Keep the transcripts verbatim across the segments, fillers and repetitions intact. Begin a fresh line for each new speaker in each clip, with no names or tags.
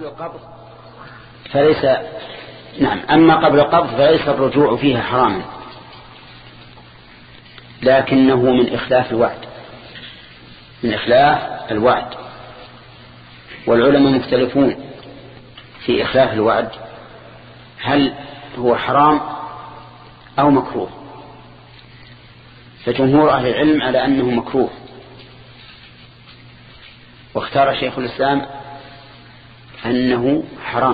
القبض فليس نعم أما قبل القبض فليس الرجوع فيها حراما، لكنه من إخلاف الوعد من إخلاف الوعد والعلماء مختلفون في إخلاف الوعد، هل هو حرام أو مكروه؟ فجمهور أهل العلم على أنه مكروه، واختار شيخ الإسلام أنه حرام،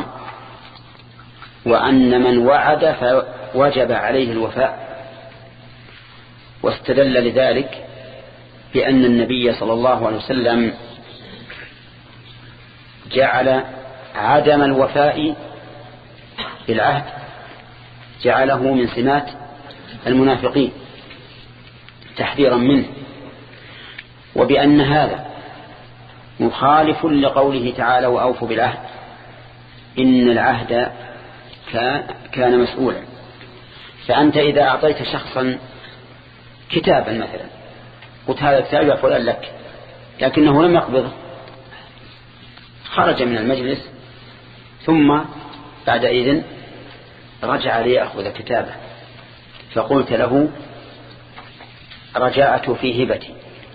وأن من وعد فوجب عليه الوفاء، واستدل لذلك بأن النبي صلى الله عليه وسلم جعل عدم الوفاء بالعهد جعله من سمات المنافقين تحذيرا منه، وبأن هذا مخالف لقوله تعالى وأوفوا بالعهد إن العهد كان مسؤولا. فأنت إذا أعطيت شخصا كتابا مثلا قلت هذا الكتاب يا فلان لك، لكنه لم يقبضه، خرج من المجلس ثم بعد إذن رجع ليأخذ كتابه، فقلت له رجعت في هبتي،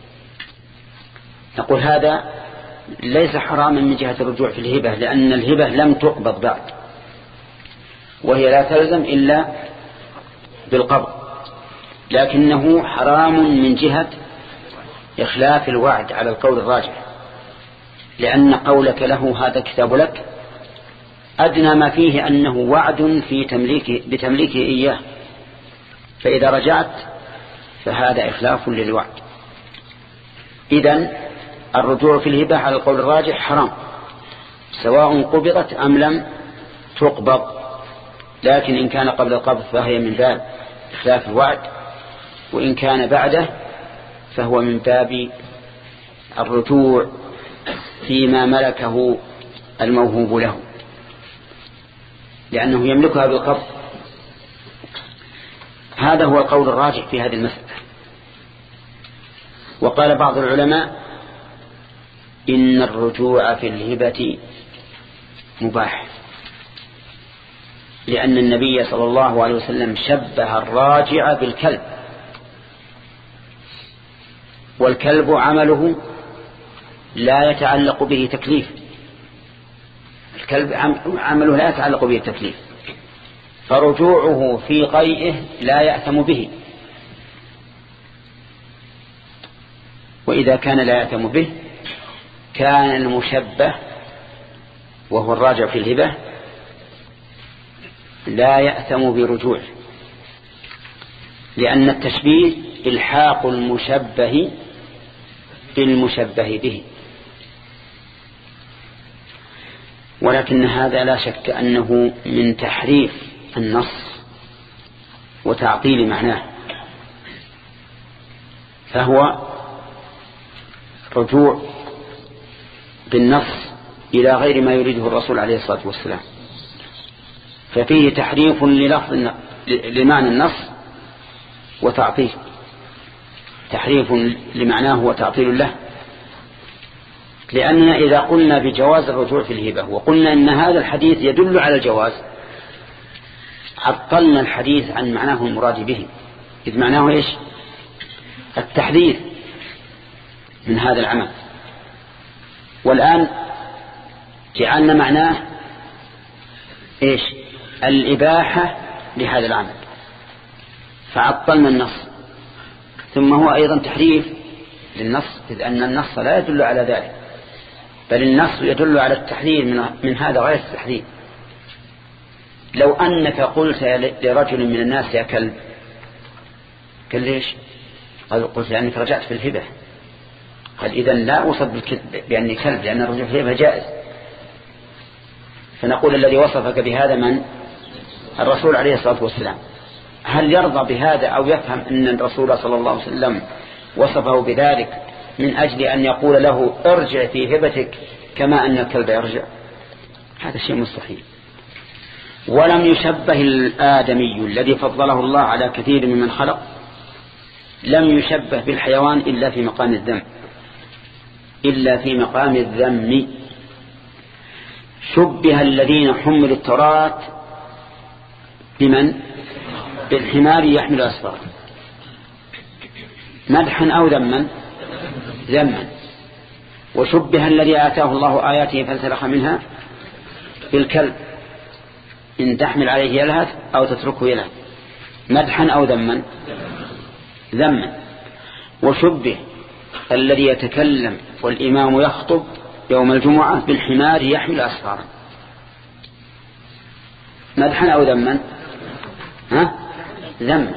نقول هذا ليس حراما من جهة الرجوع في الهبة، لأن الهبة لم تقبض بعد، وهي لا تلزم إلا بالقبض، لكنه حرام من جهة إخلاف الوعد على القول الراجح، لأن قولك له هذا كتاب لك أدنى ما فيه أنه وعد في تمليك بتمليكه إياه، فإذا رجعت فهذا إخلاف للوعد. إذن الرجوع في الهبة على القول الراجح حرام سواء قبضت أم لم تقبض، لكن إن كان قبل القبض فهي من باب إخلاف الوعد، وإن كان بعده فهو من باب الرجوع فيما ملكه الموهوب له، لأنه يملكها بالقبض. هذا هو القول الراجح في هذه المسألة. وقال بعض العلماء إن الرجوع في الهبة مباح، لأن النبي صلى الله عليه وسلم شبه الراجع بالكلب، والكلب عمله لا يتعلق به تكليف، الكلب عمله لا يتعلق به تكليف، فرجوعه في قيئه لا يأثم به، وإذا كان لا يأثم به كان المشبه وهو الراجع في الهبة لا يأثم برجوعه، لأن التشبيه إلحاق المشبه بالمشبه به. ولكن هذا لا شك أنه من تحريف النص وتعطيل معناه، فهو رجوع بالنص إلى غير ما يريده الرسول عليه الصلاة والسلام، ففيه تحريف للفظ لمعنى النص وتعطيل، تحريف لمعناه وتعطيل له. لأننا إذا قلنا بجواز الرجوع في الهبة وقلنا أن هذا الحديث يدل على الجواز عطلنا الحديث عن معناه المراد به، إذ معناه إيش؟ التحذير من هذا العمل، والآن جعلنا معناه إيش؟ الإباحة لهذا العمل، فعطلنا النص، ثم هو أيضا تحريف للنص، إذ أن النص لا يدل على ذلك، بل النص يدل على التحذير من, من هذا غير التحذير. لو أنك قلت لرجل من الناس يا كلب، قال ليش؟ قال قلت لأنك رجعت في الهبة، قال إذن لا أوصف بأني كلب، لأن الرجوع في الهبة جائز. فنقول الذي وصفك بهذا من؟ الرسول عليه الصلاة والسلام. هل يرضى بهذا أو يفهم أن الرسول صلى الله عليه وسلم وصفه بذلك من أجل أن يقول له ارجع في هبتك كما أن الكلب يرجع؟ هذا شيء مستحيل. ولم يشبه الآدمي الذي فضله الله على كثير ممن خلق، لم يشبه بالحيوان إلا في مقام الذم، إلا في مقام الذم، شبه الذين حملوا التوراة بمن؟ بالحمار يحمل أسفارا، مدحا أو ذما؟ ذما. وشبه الذي آتاه الله آياته فانسلخ منها بالكلب إن تحمل عليه يلهث أو تتركه يلهث، مدحا أو ذما؟ ذما. وشبه الذي يتكلم والإمام يخطب يوم الجمعة بالحمار يحمل أسفارا، مدحا أو ذما؟ ها؟ ذما.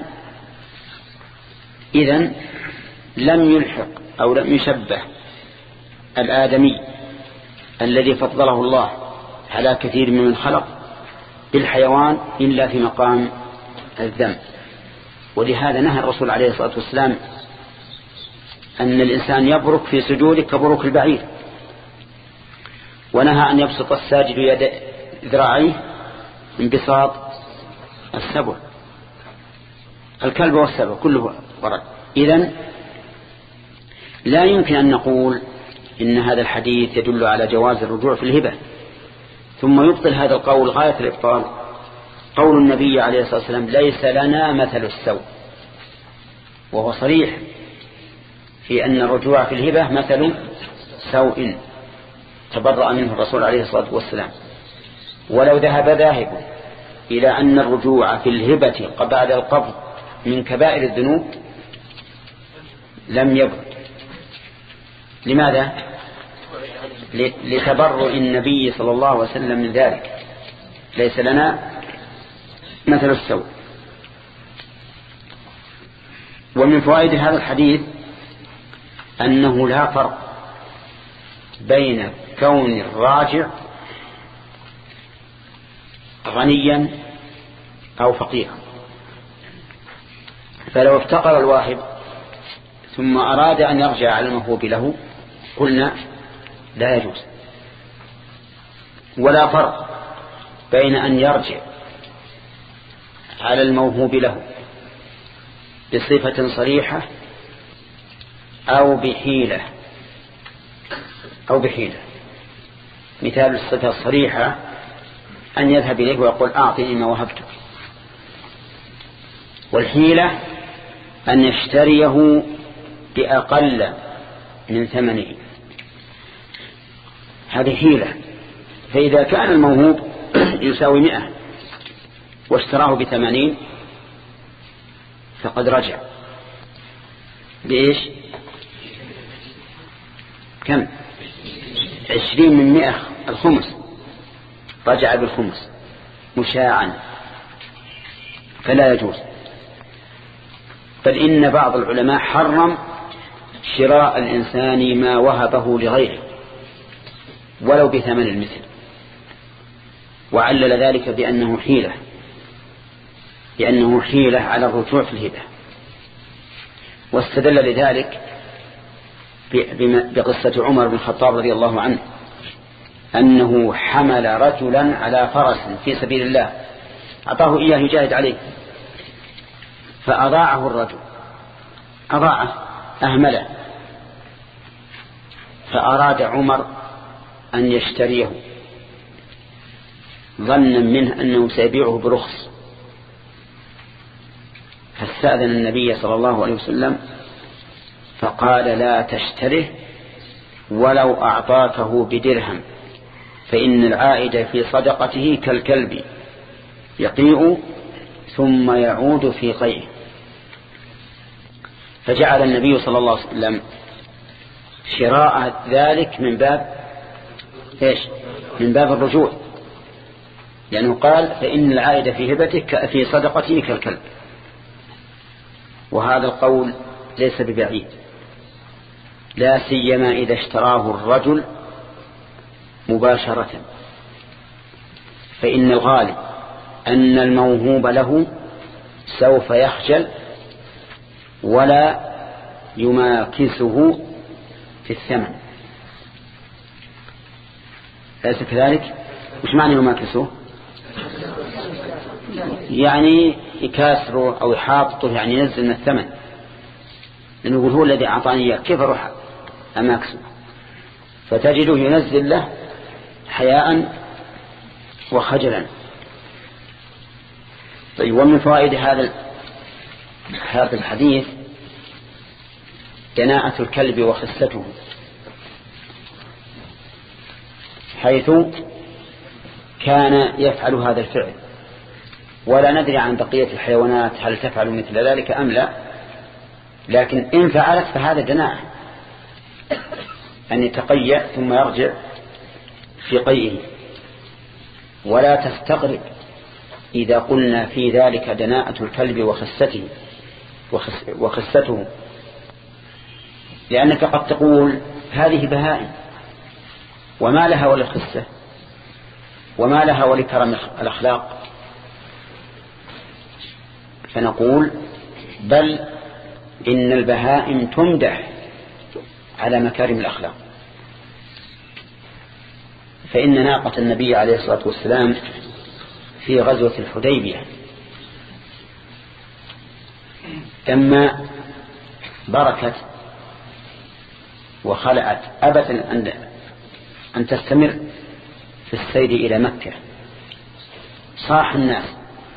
إذن لم يلحق أو لم يشبه الآدمي الذي فضله الله على كثير ممن خلق بالحيوان إلا في مقام الذم. ولهذا نهى الرسول عليه الصلاة والسلام أن الإنسان يبرك في سجوده كبروك البعير، ونهى أن يبسط الساجد يد ذراعيه انبساط السبع، الكلب والسبع كله ورد. إذن لا يمكن أن نقول إن هذا الحديث يدل على جواز الرجوع في الهبة ثم يبطل هذا القول غاية الإبطال قول النبي عليه الصلاة والسلام ليس لنا مثل السوء، وهو صريح في أن الرجوع في الهبة مثل سوء تبرأ منه الرسول عليه الصلاة والسلام. ولو ذهب ذاهب إلى أن الرجوع في الهبة بعد القبض من كبائر الذنوب لم يبرد. لماذا؟ لتبرؤ النبي صلى الله عليه وسلم من ذلك، ليس لنا مثل السوء. ومن فوائد هذا الحديث أنه لا فرق بين كون الراجع غنيا أو فقيرا. فلو افتقر الواهب ثم أراد أن يرجع على الموهوب له قلنا لا يجوز. ولا فرق بين أن يرجع على الموهوب له بصفة صريحة أو بحيلة أو بحيلة. مثال الصفة الصريحة أن يذهب إليه ويقول أعطني ما وهبتك، والحيلة أن يشتريه بأقل من ثمنه، هذه حيلة. فإذا كان الموهوب يساوي مئة واشتراه بثمانين فقد رجع بإيش؟ كم؟ عشرين من مئة، الخمس، رجع بالخمس مشاعا، فلا يجوز. بل إن بعض العلماء حرم شراء الإنسان ما وهبه لغيره ولو بثمن المثل، وعلل ذلك بأنه حيلة بأنه حيلة على الرجوع في الهبة. واستدل لذلك بقصة عمر بن الخطاب رضي الله عنه أنه حمل رجلا على فرس في سبيل الله، أعطاه إياه يجاهد عليه، فأضاعه الرجل، أضاعه أهمله، فأراد عمر أن يشتريه ظنا منه أنه سيبيعه برخص، فاستأذن النبي صلى الله عليه وسلم فقال لا تشتره ولو أعطاكه بدرهم، فإن العائد في صدقته كالكلب يقيء ثم يعود في قيئه. فجعل النبي صلى الله عليه وسلم شراء ذلك من باب إيش؟ من باب الرجوع، لأنه قال فإن العائد في هبتك في صدقته كالكلب. وهذا القول ليس ببعيد، لا سيما إذا اشتراه الرجل مباشرة، فإن الغالب أن الموهوب له سوف يخجل ولا يماكسه في الثمن. أليس كذلك؟ مش معنى يماكسه؟ يعني يكاسره أو يحاطه، يعني ينزل من الثمن، لأنه يقول هو الذي أعطاني إياه كيف أروح أماكسه؟ فتجده ينزل له حياء وخجلا. طيب، ومن فوائد هذا هذا الحديث دناءة الكلب وخسته، حيث كان يفعل هذا الفعل، ولا ندري عن بقية الحيوانات هل تفعل مثل ذلك أم لا، لكن إن فعلت فهذا دناءة، أن يتقيأ ثم يرجع في قيئه. ولا تستغرب إذا قلنا في ذلك دناءة الكلب وخسته وخسته لأنك قد تقول هذه بهائم وما لها وللخسة وما لها ولكرم الأخلاق، فنقول بل إن البهائم تمدح على مكارم الأخلاق. فإن ناقة النبي عليه الصلاة والسلام في غزوة الحديبية لما بركت وخلعت أبت أن تستمر في السير إلى مكة، صاح الناس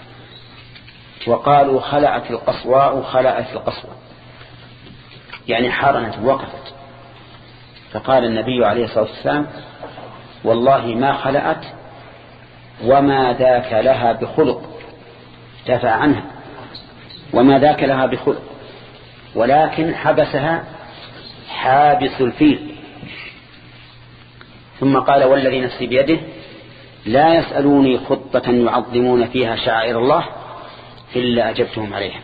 وقالوا خلعت القصواء خلعت القصوى، يعني حارنت ووقفت. فقال النبي عليه الصلاة والسلام والله ما خلعت وما ذاك لها بخلق، دافع عنها، وما ذاك لها بخلق، ولكن حبسها حابس الفيل. ثم قال والذي نفسي بيده لا يسألوني خطة يعظمون فيها شعائر الله إلا أجبتهم عليها.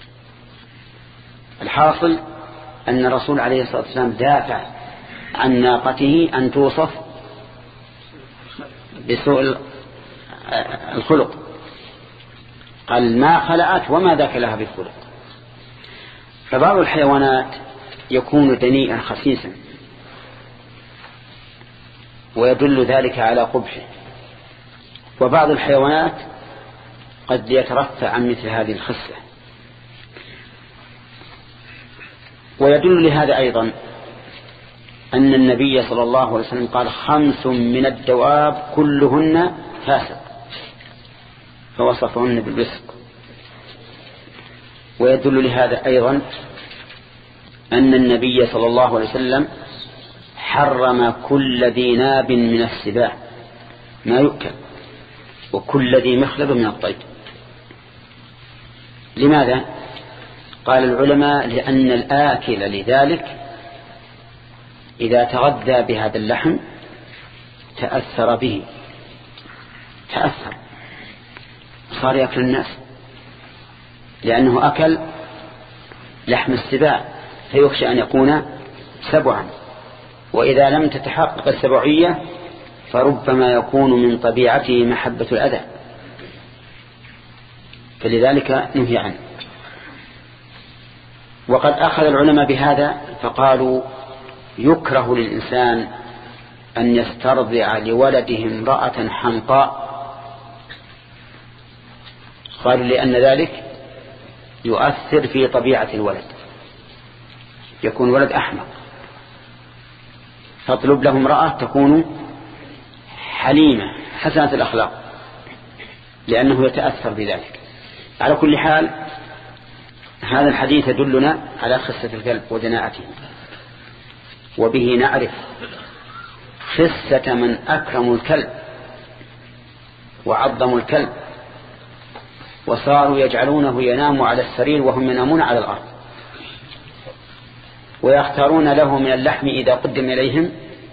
الحاصل أن الرسول عليه الصلاة والسلام دافع عن ناقته أن توصف بسوء الخلق، قال ما خلعت وما ذاك لها بالخلق. فبعض الحيوانات يكون دنيئا خسيسا ويدل ذلك على قبحه، وبعض الحيوانات قد يترفع عن مثل هذه الخسة. ويدل لهذا أيضا أن النبي صلى الله عليه وسلم قال خمس من الدواب كلهن فاسق، فوصفهن بالفسق. ويدل لهذا أيضا أن النبي صلى الله عليه وسلم حرم كل ذي ناب من السباع ما يؤكل وكل ذي مخلب من الطير. لماذا؟ قال العلماء لأن الآكل لذلك إذا تغذى بهذا اللحم تأثر به، تأثر صار يأكل الناس، لأنه أكل لحم السباع فيخشى أن يكون سبعا، وإذا لم تتحقق السبعية فربما يكون من طبيعته محبة الأذى، فلذلك نهي عنه. وقد أخذ العلماء بهذا فقالوا يكره للإنسان أن يسترضع لولده امرأة حمقاء، قالوا لأن ذلك يؤثر في طبيعة الولد، يكون ولد أحمق، فاطلب له امرأة تكون حليمة حسنة الأخلاق لأنه يتأثر بذلك. على كل حال هذا الحديث يدلنا على خسة الكلب ودناءته، وبه نعرف خسة من أكرموا الكلب وعظموا الكلب وصاروا يجعلونه ينام على السرير وهم ينامون على الأرض، ويختارون له من اللحم إذا قدم إليهم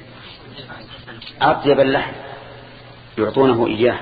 أطيب اللحم يعطونه إياه،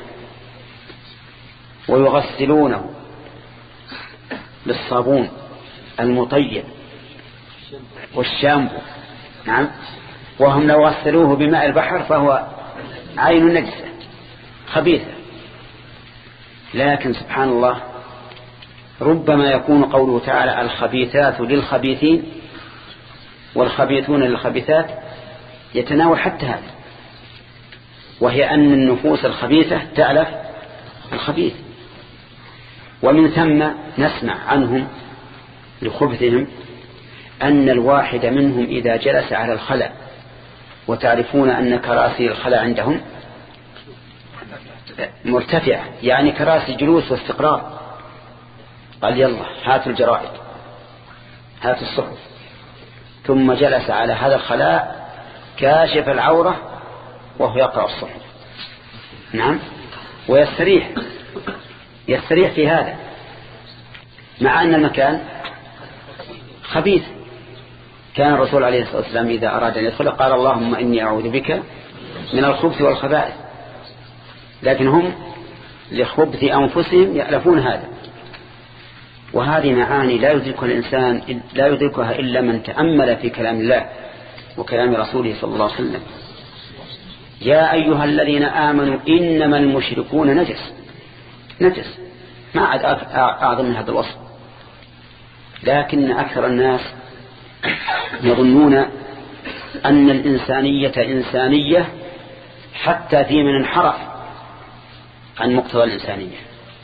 ويغسلونه بالصابون المطيب والشامبو. نعم، وهم لو غسلوه بماء البحر فهو عين نجسة خبيثة. لكن سبحان الله ربما يكون قوله تعالى الخبيثات للخبيثين والخبيثون للخبيثات يتناول حتى هذا، وهي أن النفوس الخبيثة تألف الخبيث. ومن ثم نسمع عنهم لخبثهم أن الواحد منهم إذا جلس على الخلع، وتعرفون أن كراسي الخلع عندهم مرتفعة يعني كراسي جلوس واستقرار. قال يلا هاتوا الجرائد هاتوا الصحف، ثم جلس على هذا الخلاء كاشف العورة وهو يقرأ الصحف. نعم، ويستريح يستريح في هذا مع أن المكان خبيث. كان الرسول عليه الصلاة والسلام إذا أراد أن يدخل قال اللهم إني أعوذ بك من الخبث والخبائث، لكن هم لخبث أنفسهم يألفون هذا. وهذه معاني لا يدركها الإنسان لا يدركها إلا من تأمل في كلام الله وكلام رسوله صلى الله عليه وسلم. يا أيها الذين آمنوا إنما المشركون نجس. نجس ما عاد أعظم من هذا الوصف، لكن أكثر الناس يظنون أن الإنسانية إنسانية حتى في من انحرف عن مقتضى الإنسانية.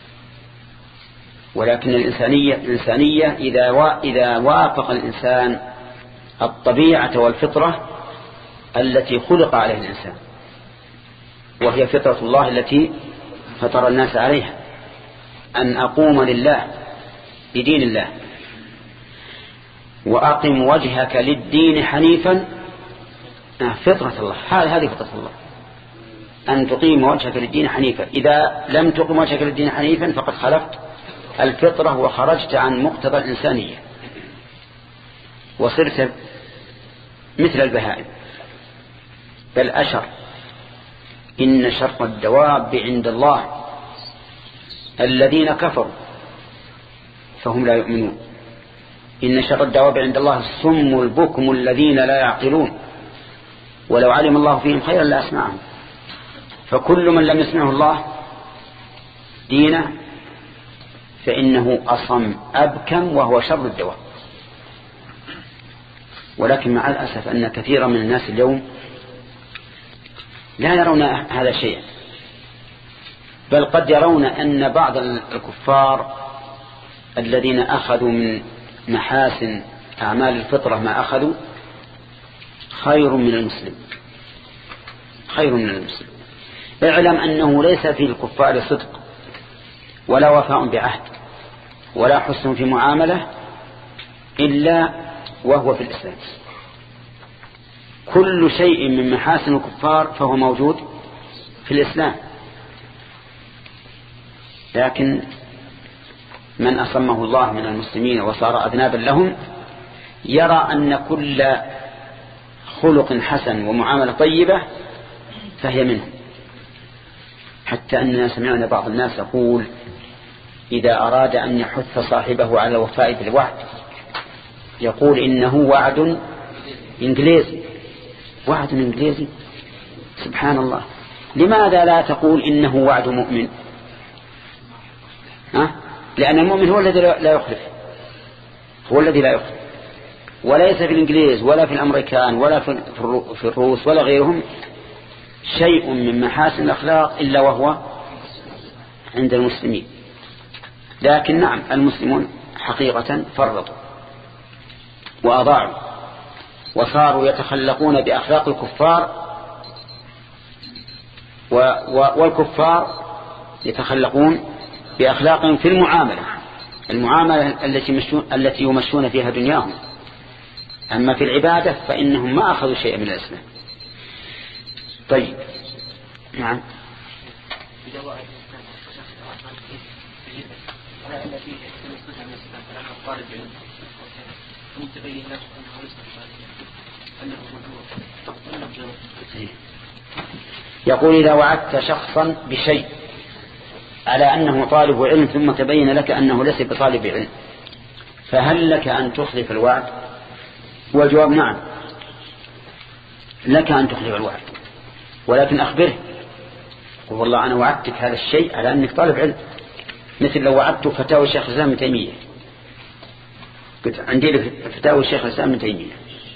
ولكن الإنسانية إنسانية إذا إذا وافق الإنسان الطبيعة والفطرة التي خلق عليها الإنسان، وهي فطرة الله التي فطر الناس عليها، أن أقوم لله بدين الله. وأقم وجهك للدين حنيفا، فطرة الله، هذه فطرة الله أن تقيم وجهك للدين حنيفا. إذا لم تقم وجهك للدين حنيفا فقد خلفت الفطرة وخرجت عن مقتضى الإنسانية وصرت مثل البهائم، بل أشر. إن شر الدواب عند الله الذين كفروا فهم لا يؤمنون. إن شر الدواب عند الله الصم البكم الذين لا يعقلون، ولو علم الله فيهم خيرا لأسمعهم. فكل من لم يسمعه الله دينه فإنه أصم أبكم وهو شر الدواب. ولكن مع الأسف أن كثيرا من الناس اليوم لا يرون هذا الشيء، بل قد يرون أن بعض الكفار الذين أخذوا من محاسن أعمال الفطرة ما أخذوا خير من المسلم، خير من المسلم. اعلم أنه ليس في الكفار صدق ولا وفاء بعهد ولا حسن في معاملة إلا وهو في الإسلام. كل شيء من محاسن الكفار فهو موجود في الإسلام، لكن من أصمه الله من المسلمين وصار أذنابا لهم يرى أن كل خلق حسن ومعاملة طيبة فهي منهم. حتى أننا سمعنا بعض الناس يقول إذا أراد أن يحث صاحبه على الوفاء بالوعد يقول إنه وعد إنجليزي. وعد إنجليزي؟ سبحان الله. لماذا لا تقول إنه وعد مؤمن؟ ها؟ لأن المؤمن هو الذي لا يخلف، هو الذي لا يخلف، وليس في الإنجليز ولا في الأمريكان ولا في الروس ولا غيرهم شيء من محاسن الأخلاق إلا وهو عند المسلمين. لكن نعم المسلمون حقيقة فرطوا وأضاعوا وصاروا يتخلقون بأخلاق الكفار، والكفار يتخلقون بأخلاق في المعاملة المعاملة التي التي يمشون فيها دنياهم. أما في العبادة فإنهم ما أخذوا شيئا من الإسلام. طيب نعم. يقول إذا وعدت شخصا بشيء على أنه طالب علم ثم تبين لك أنه ليس بطالب علم فهل لك أن تخلف الوعد؟ والجواب نعم، لك أن تخلف الوعد، ولكن أخبره قل والله أنا وعدتك هذا الشيء على أنك طالب علم. مثل لو وعدت فتاوى الشيخ الإسلام ابن تيمية، قلت عندي فتاوى الشيخ الإسلام ابن تيمية،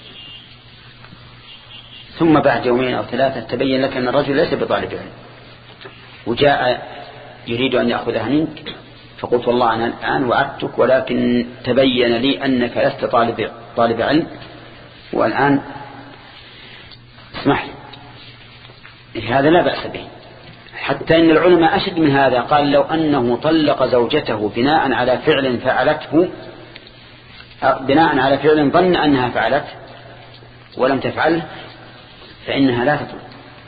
ثم بعد يومين أو ثلاثة تبين لك أن الرجل ليس بطالب علم وجاء يريد أن يأخذها منك، فقلت والله أنا الآن وعدتك ولكن تبين لي أنك لست طالب, طالب علم والآن اسمح لي، هذا لا بأس به حتى إن العلماء أشد من هذا، قال لو أنه طلق زوجته بناء على فعل فعلته، بناء على فعل ظن أنها فعلت ولم تفعله، فإنها لا تطلق.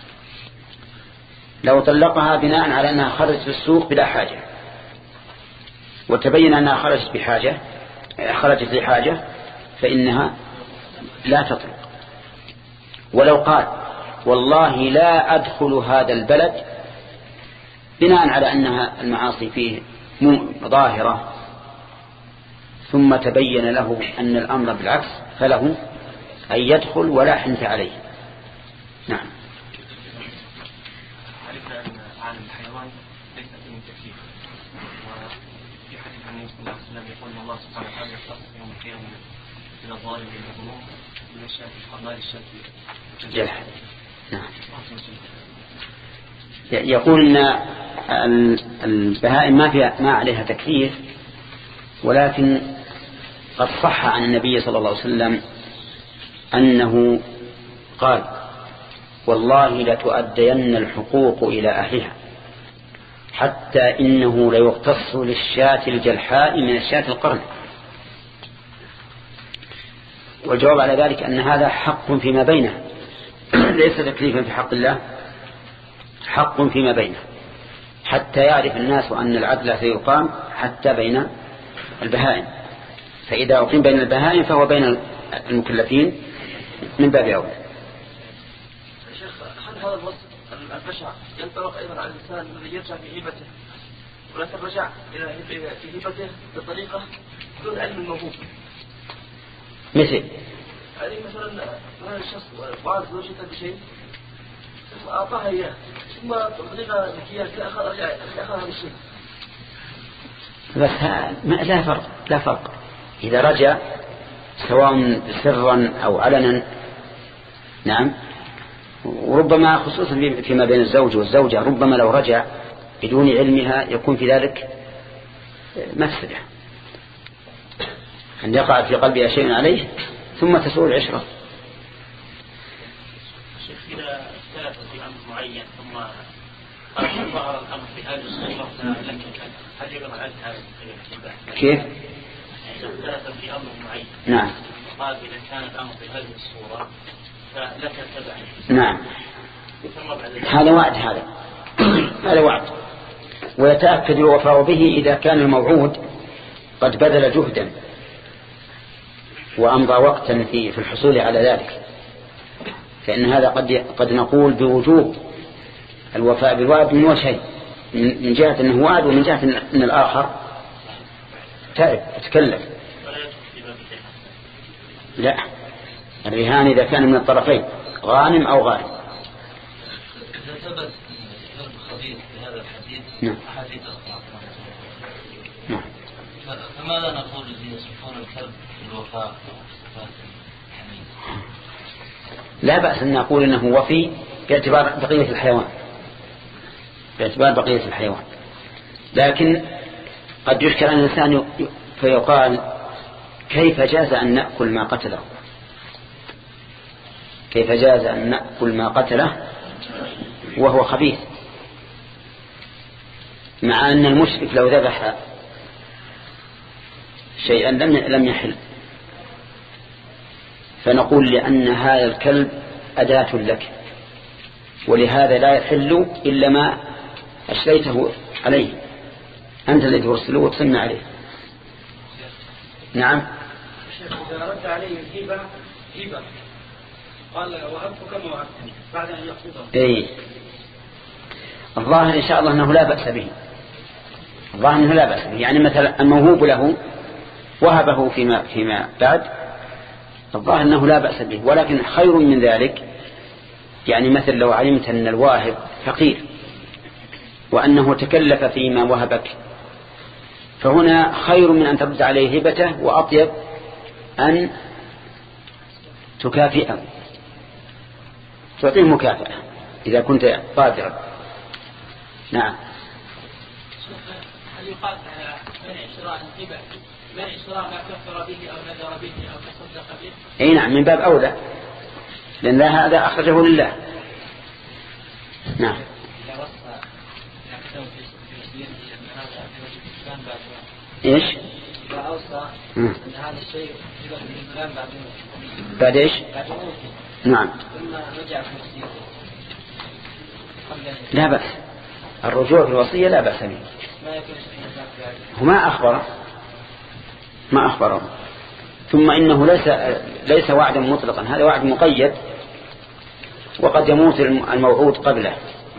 لو طلقها بناء على أنها خرجت في السوق بلا حاجة وتبين أنها خرجت بحاجة خرجت لحاجة فإنها لا تطلق. ولو قال والله لا أدخل هذا البلد بناء على أنها المعاصي فيه ظاهرة، ثم تبين له أن الأمر بالعكس، فله أن يدخل ولا حنث عليه. نعم.
عرفنا أن عالم الحيوان ليس فيه تكليف، وفي حديث النبي صلى الله عليه وسلم يقول إن الله سبحانه وتعالى يختص يوم القيامة من الظالم والمظلوم من الشاة الحمال الشاة
جلح. نعم. يقول أن البهائم ما فيها ما عليها تكليف، ولكن قد صح عن النبي صلى الله عليه وسلم أنه قال والله لتؤدين الحقوق إلى أهلها حتى إنه ليقتص للشاة الجلحاء من الشاة القرن. والجواب على ذلك أن هذا حق فيما بينه ليس تكليفا في حق الله، حق فيما بينه، حتى يعرف الناس أن العدل سيقام حتى بين البهائم، فإذا أقيم بين البهائم فهو بين المكلفين من باب أولى.
شيخ، هل هذا الوصف البشع ينطبق أيضا على الإنسان الذي يرجع في هبته ولكن رجع إلى في هبته بطريقة بدون علم الموهوب؟
مثل
يعني مثلا هذا الشخص وعاد زوجته بشيء ثم أعطاها إياه ثم بطريقة ذكية أخذ رجع أخذ هذا الشيء.
بس لا فرق لا فرق إذا رجع سواء سرا أو علنا. نعم. وربما خصوصا فيما بين الزوج والزوجة ربما لو رجع بدون علمها يكون في ذلك مفسدة، أن يقع في قلبها شيء عليه ثم تسوء العشرة.
شيخ، إذا ثلاثة في أمر معين ثم ظهر الأمر في هذه الصورة لك هل يقرأ عنك هذا
كيف؟
إذا ثلاثة في أمر معين
نعم
قال إذا كان الأمر في هذه الصورة فلك التبع.
نعم. هذا وعد، هذا هذا وعد، ويتأكد الوفاء به إذا كان الموعود قد بذل جهدا وأمضى وقتا في في الحصول على ذلك، فإن هذا قد قد نقول بوجوب الوفاء بالوعد من وجهين، من جهة أنه وعد ومن جهة أن الآخر تعب تكلف. لا، الرهان إذا كان من الطرفين غانم أو غارم.
إذا ثبت خبيث في هذا الحديث
نعم.
حديث
نعم.
فماذا نقول الذين يصفون الكلب بالوفاء؟
لا بأس أن نقول أنه وفي باعتبار بقية الحيوان، باعتبار بقية الحيوان، لكن قد يشكل أن الإنسان فيقال كيف جاز أن نأكل ما قتله، كيف جاز أن نأكل ما قتله وهو خبيث، مع أن المشرك لو ذبح شيئا لم يحل. فنقول لأن هذا الكلب أداة لك، ولهذا لا يحل إلا ما أشريته عليه، أنت الذي ترسله وتصنع عليه. نعم.
إذا رد عليه الهبة هبة قال وأبقى كما وعدتني بعد أن يقصده.
إيه. الظاهر إن شاء الله أنه لا بأس به، الظاهر أنه لا بأس به، يعني مثلا الموهوب له وهبه فيما فيما بعد، الظاهر أنه لا بأس به، ولكن خير من ذلك، يعني مثل لو علمت أن الواهب فقير وأنه تكلف فيما وهبك، فهنا خير من أن ترد عليه هبته، وأطيب أن تكافئه، تعطيه مكافأة إذا كنت قادرا. نعم.
هل يقال على منع شراء الهبة منع شراء ما كفر به أو نذر به أو تصدق به؟
أي نعم، من باب أولى، لأن هذا أخرجه لله. نعم.
إذا وصى
ايش؟
ان هذا الشيء بعد
بعد ايش؟ نعم. لا بأس الرجوع في الوصية، لا بأس به. هو ما أخبر ما أخبره. ثم إنه ليس ليس وعدا مطلقا، هذا وعد مقيد، وقد يموت الموعود قبله.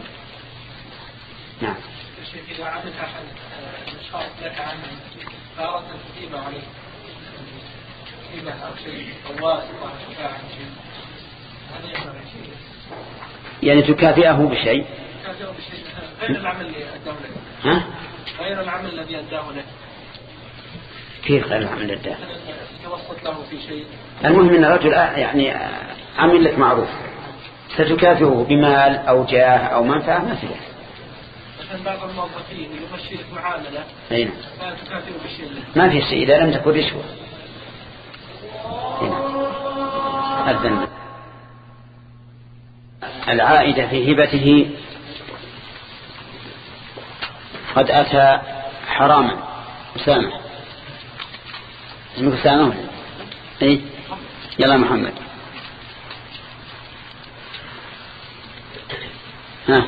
نعم.
إذا عمل أحد الأشخاص لك عنه فأردت الكتيبة عليه كتيبة أو شيء أو واسطة شفاعة شيء، هذا يصنع شيء
يعني تكافئه بشيء
تكافئه بشيء غير العمل اللي أداه لك.
ها؟
غير العمل الذي أداه لك.
كيف غير العمل الذي أداه؟
توسط له في شيء.
المهم أن الرجل يعني عمل لك معروف، ستكافئه بمال أو جاه أو منفعة، ما في.
مثلا بعض الموظفين يمشي معاملة
أين؟
فتكافئه بالشيء.
ما في شيء إذا لم تكن رشوة. الذنب العائدة في هبته قد أتى حراما. أسامة اسمك أسامة؟ إيه يلا محمد. ها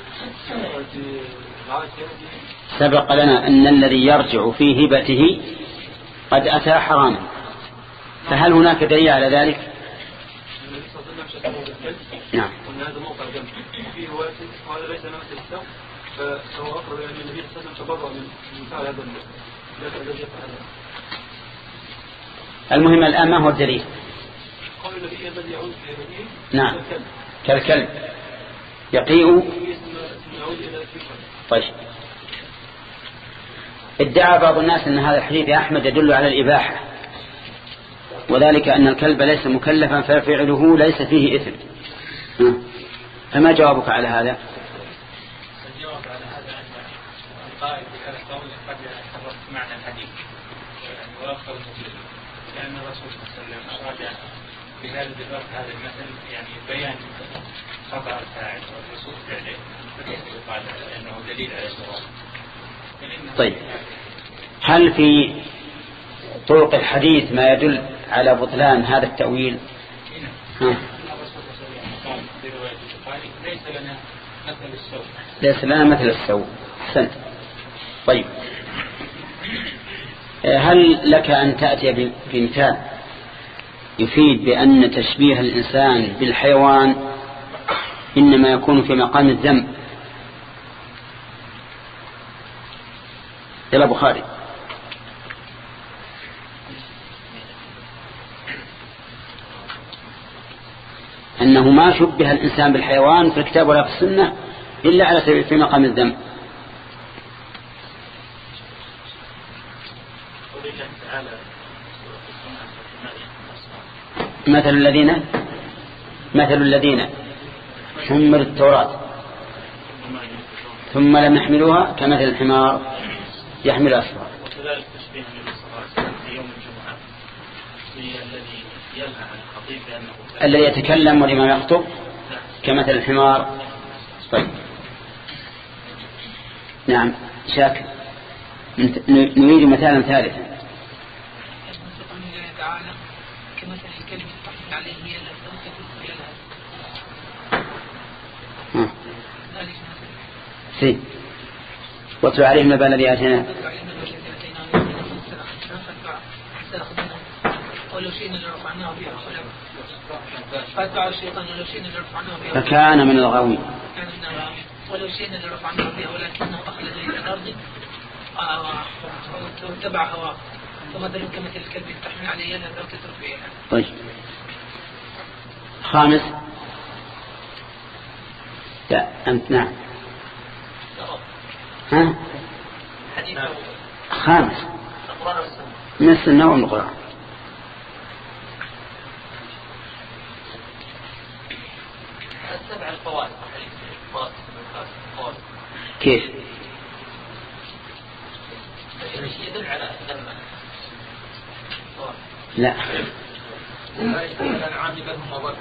سبق لنا أن الذي يرجع في هبته قد أتى حراما، فهل هناك دليل على ذلك؟ نعم.
هذا موقع جنب فيه واسد وهذا ليس نفس السوء، فهو أقرب أن النبي صلى الله عليه وسلم تبرأ من فعل هذا الذي يفعل.
المهم الآن ما هو الدليل؟
قول النبي الذي يعود في هبته
نعم كالكلب يقيء. طيب ادعى بعض الناس أن هذا الحديث يا أحمد يدل على الإباحة، وذلك أن الكلب ليس مكلفا ففعله ليس فيه إثم، فما جوابك على هذا؟
الجواب على هذا أن القائل بهذا القول قد يتحرك معنى الحديث ويفضل المسلم، لأن الرسول صلى الله عليه وسلم أراد بهذا الضرب هذا المثل يعني بيان خطأ الفاعل والرسول فعله، فكيف يقال أنه دليل على الصواب؟
طيب هل في طرق الحديث ما يدل على بطلان هذا التأويل؟ ها.
ليس لنا مثل السوء.
ليس لنا مثل السوء. أحسنت. طيب هل لك أن تأتي بمثال يفيد بأن تشبيه الإنسان بالحيوان إنما يكون في مقام الذنب؟ يلا بخاري. أنه ما شبه الإنسان بالحيوان في الكتاب ولا في السنة إلا على سبيل في مقام الذنب. مثل الذين مثل الذين حملوا التوراة ثم لم يحملوها كمثل الحمار يحمل أسفار.
وكذلك تشبيه النبي صلى الله عليه وسلم في يوم الجمعة الذي يلهى عن الخطيب لأنه
الذي يتكلم والإمام يخطب كمثل الحمار. طيب نعم شاكر. نريد مثالا ثالثا.
كمثل الكلب تحت عليه هي
ها سي واتل عليهم نبأ الذي آتيناه
ولو شئنا لرفعناه بها فاتبع الشيطان ولو شئنا لرفعناه بها
فكان من الغاوين
ولو شئنا لرفعناه بها ولكنه أخلد إلى الأرض واتبع هواه فمثل كمثل الكلب تحمل عليه يلهث أو تترك به.
طيب خامس. لا أنت نعم. ها خامس من السنة ومن القرآن.
السبع الفوائد
كيف؟
يدل على الذم.
لا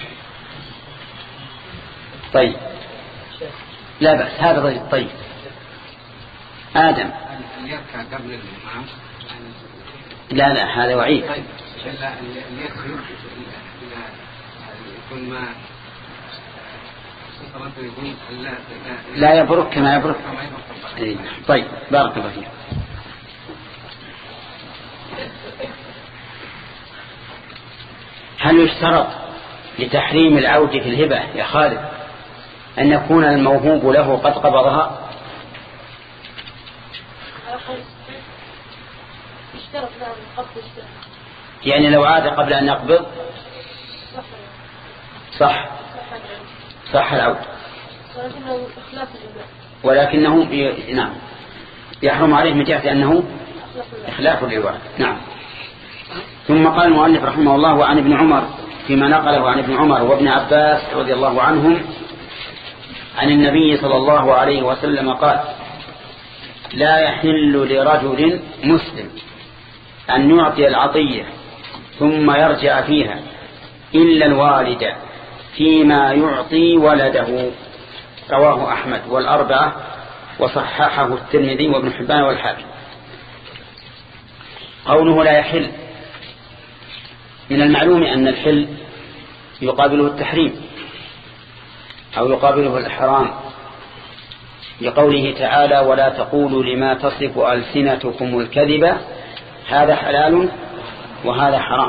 طيب لا بأس هذا طيب. آدم
يركع قبل الإمام.
لا لا هذا وعيد.
طيب اللي يكون ما
لا يبرك كما يبرك. طيب بارك الله فيك. هل يشترط لتحريم العود في الهبة يا خالد أن يكون الموهوب له قد قبضها؟ يعني لو عاد قبل أن يقبض صح صح العود، ولكنه نعم يحرم عليه من جهة أنه إخلاف العواد. نعم. ثم قال المؤلف رحمه الله وعن ابن عمر فيما نقله عن ابن عمر وابن عباس رضي الله عنهم عن النبي صلى الله عليه وسلم قال لا يحل لرجل مسلم أن يعطي العطية ثم يرجع فيها إلا الوالد فيما يعطي ولده. رواه أحمد والأربعة وصححه الترمذي وابن حبان والحاكم. قوله لا يحل، من المعلوم أن الحل يقابله التحريم أو يقابله الإحرام، لقوله تعالى ولا تقولوا لما تصف ألسنتكم الكذب هذا حلال وهذا حرام،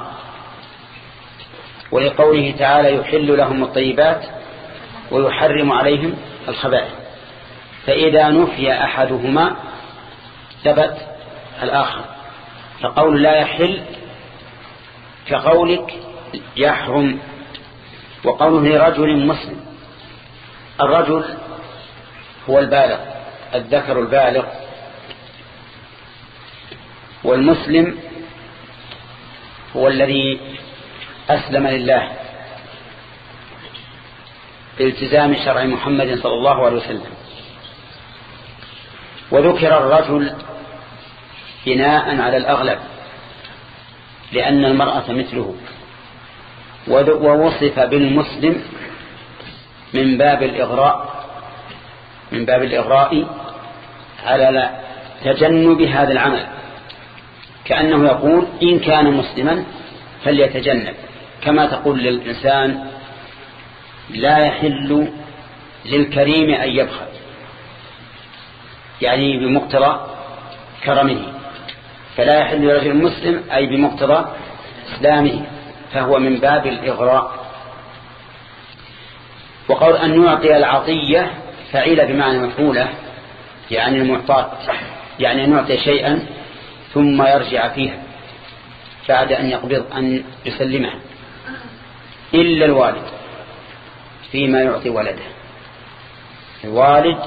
ولقوله تعالى يحل لهم الطيبات ويحرم عليهم الخبائث، فإذا نفي أحدهما ثبت الآخر. فقول لا يحل كقولك يحرم. وقوله لرجل مسلم، الرجل هو البالغ الذكر البالغ، والمسلم هو الذي أسلم لله بالتزام شرع محمد صلى الله عليه وسلم. وذكر الرجل بناء على الأغلب لأن المرأة مثله، ووصف بالمسلم من باب الإغراء من باب الإغراء على تجنب هذا العمل، كأنه يقول إن كان مسلما فليتجنب، كما تقول للإنسان لا يحل للكريم أن يبخل، يعني بمقتضى كرمه، فلا يحل لرجل مسلم أي بمقتضى إسلامه، فهو من باب الإغراء. وقول أن يعطي العطية فعيل بمعنى مفعولة، يعني المعطاة، يعني أن يعطي شيئا ثم يرجع فيها بعد أن يقبض أن يسلمها إلا الوالد فيما يعطي ولده. الوالد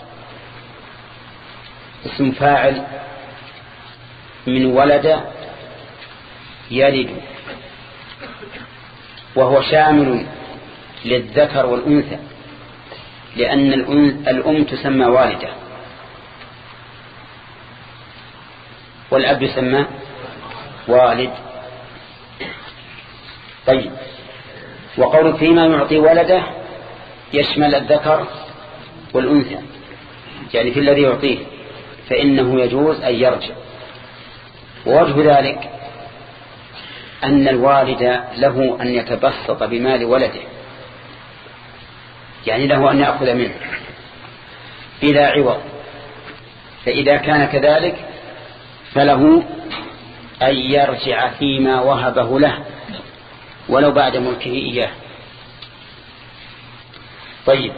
اسم فاعل من ولد يلد، وهو شامل للذكر والأنثى، لأن الأم تسمى والدة والأب يسمى والد. طيب، وقول فيما يعطي ولده يشمل الذكر والأنثى، يعني في الذي يعطيه فإنه يجوز أن يرجع. ووجه ذلك أن الوالد له أن يتبسط بمال ولده، يعني له أن يأخذ منه بلا عوض، فإذا كان كذلك فله أن يرجع فيما وهبه له ولو بعد ملكه إياه. طيب،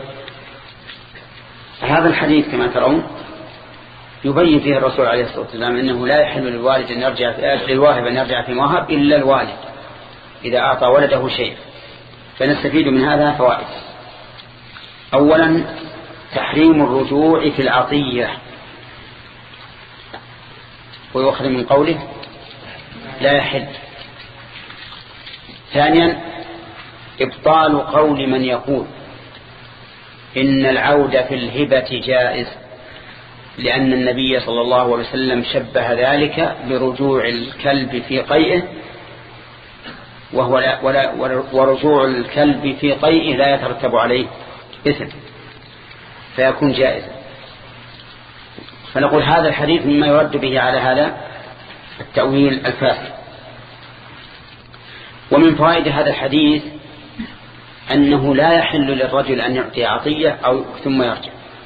هذا الحديث كما ترون يبين فيه الرسول عليه الصلاة والسلام أنه لا يحل للوالد أن يرجع للواهب أن يرجع في موهب إلا الوالد إذا أعطى ولده شيء. فنستفيد من هذا فوائد. أولا تحريم الرجوع في العطية، ويؤخذ من قوله لا يحل. ثانيا إبطال قول من يقول إن العود في الهبة جائز، لأن النبي صلى الله عليه وسلم شبه ذلك برجوع الكلب في قيئه، وهو لا ولا ورجوع الكلب في قيئه لا يترتب عليه إثم فيكون جائزا. فنقول هذا الحديث مما يرد به على هذا التأويل الفاسد. ومن فوائد هذا الحديث أنه لا يحل للرجل أن يعطي عطية أو ثم يرجع،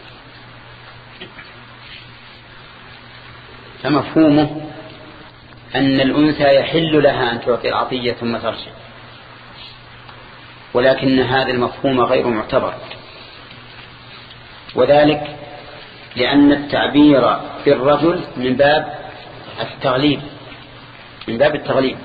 فمفهومه أن الأنثى يحل لها أن تعطي العطية ثم ترجع، ولكن هذا المفهوم غير معتبر، وذلك لأن التعبير بالرجل من باب التغليب من باب التغليب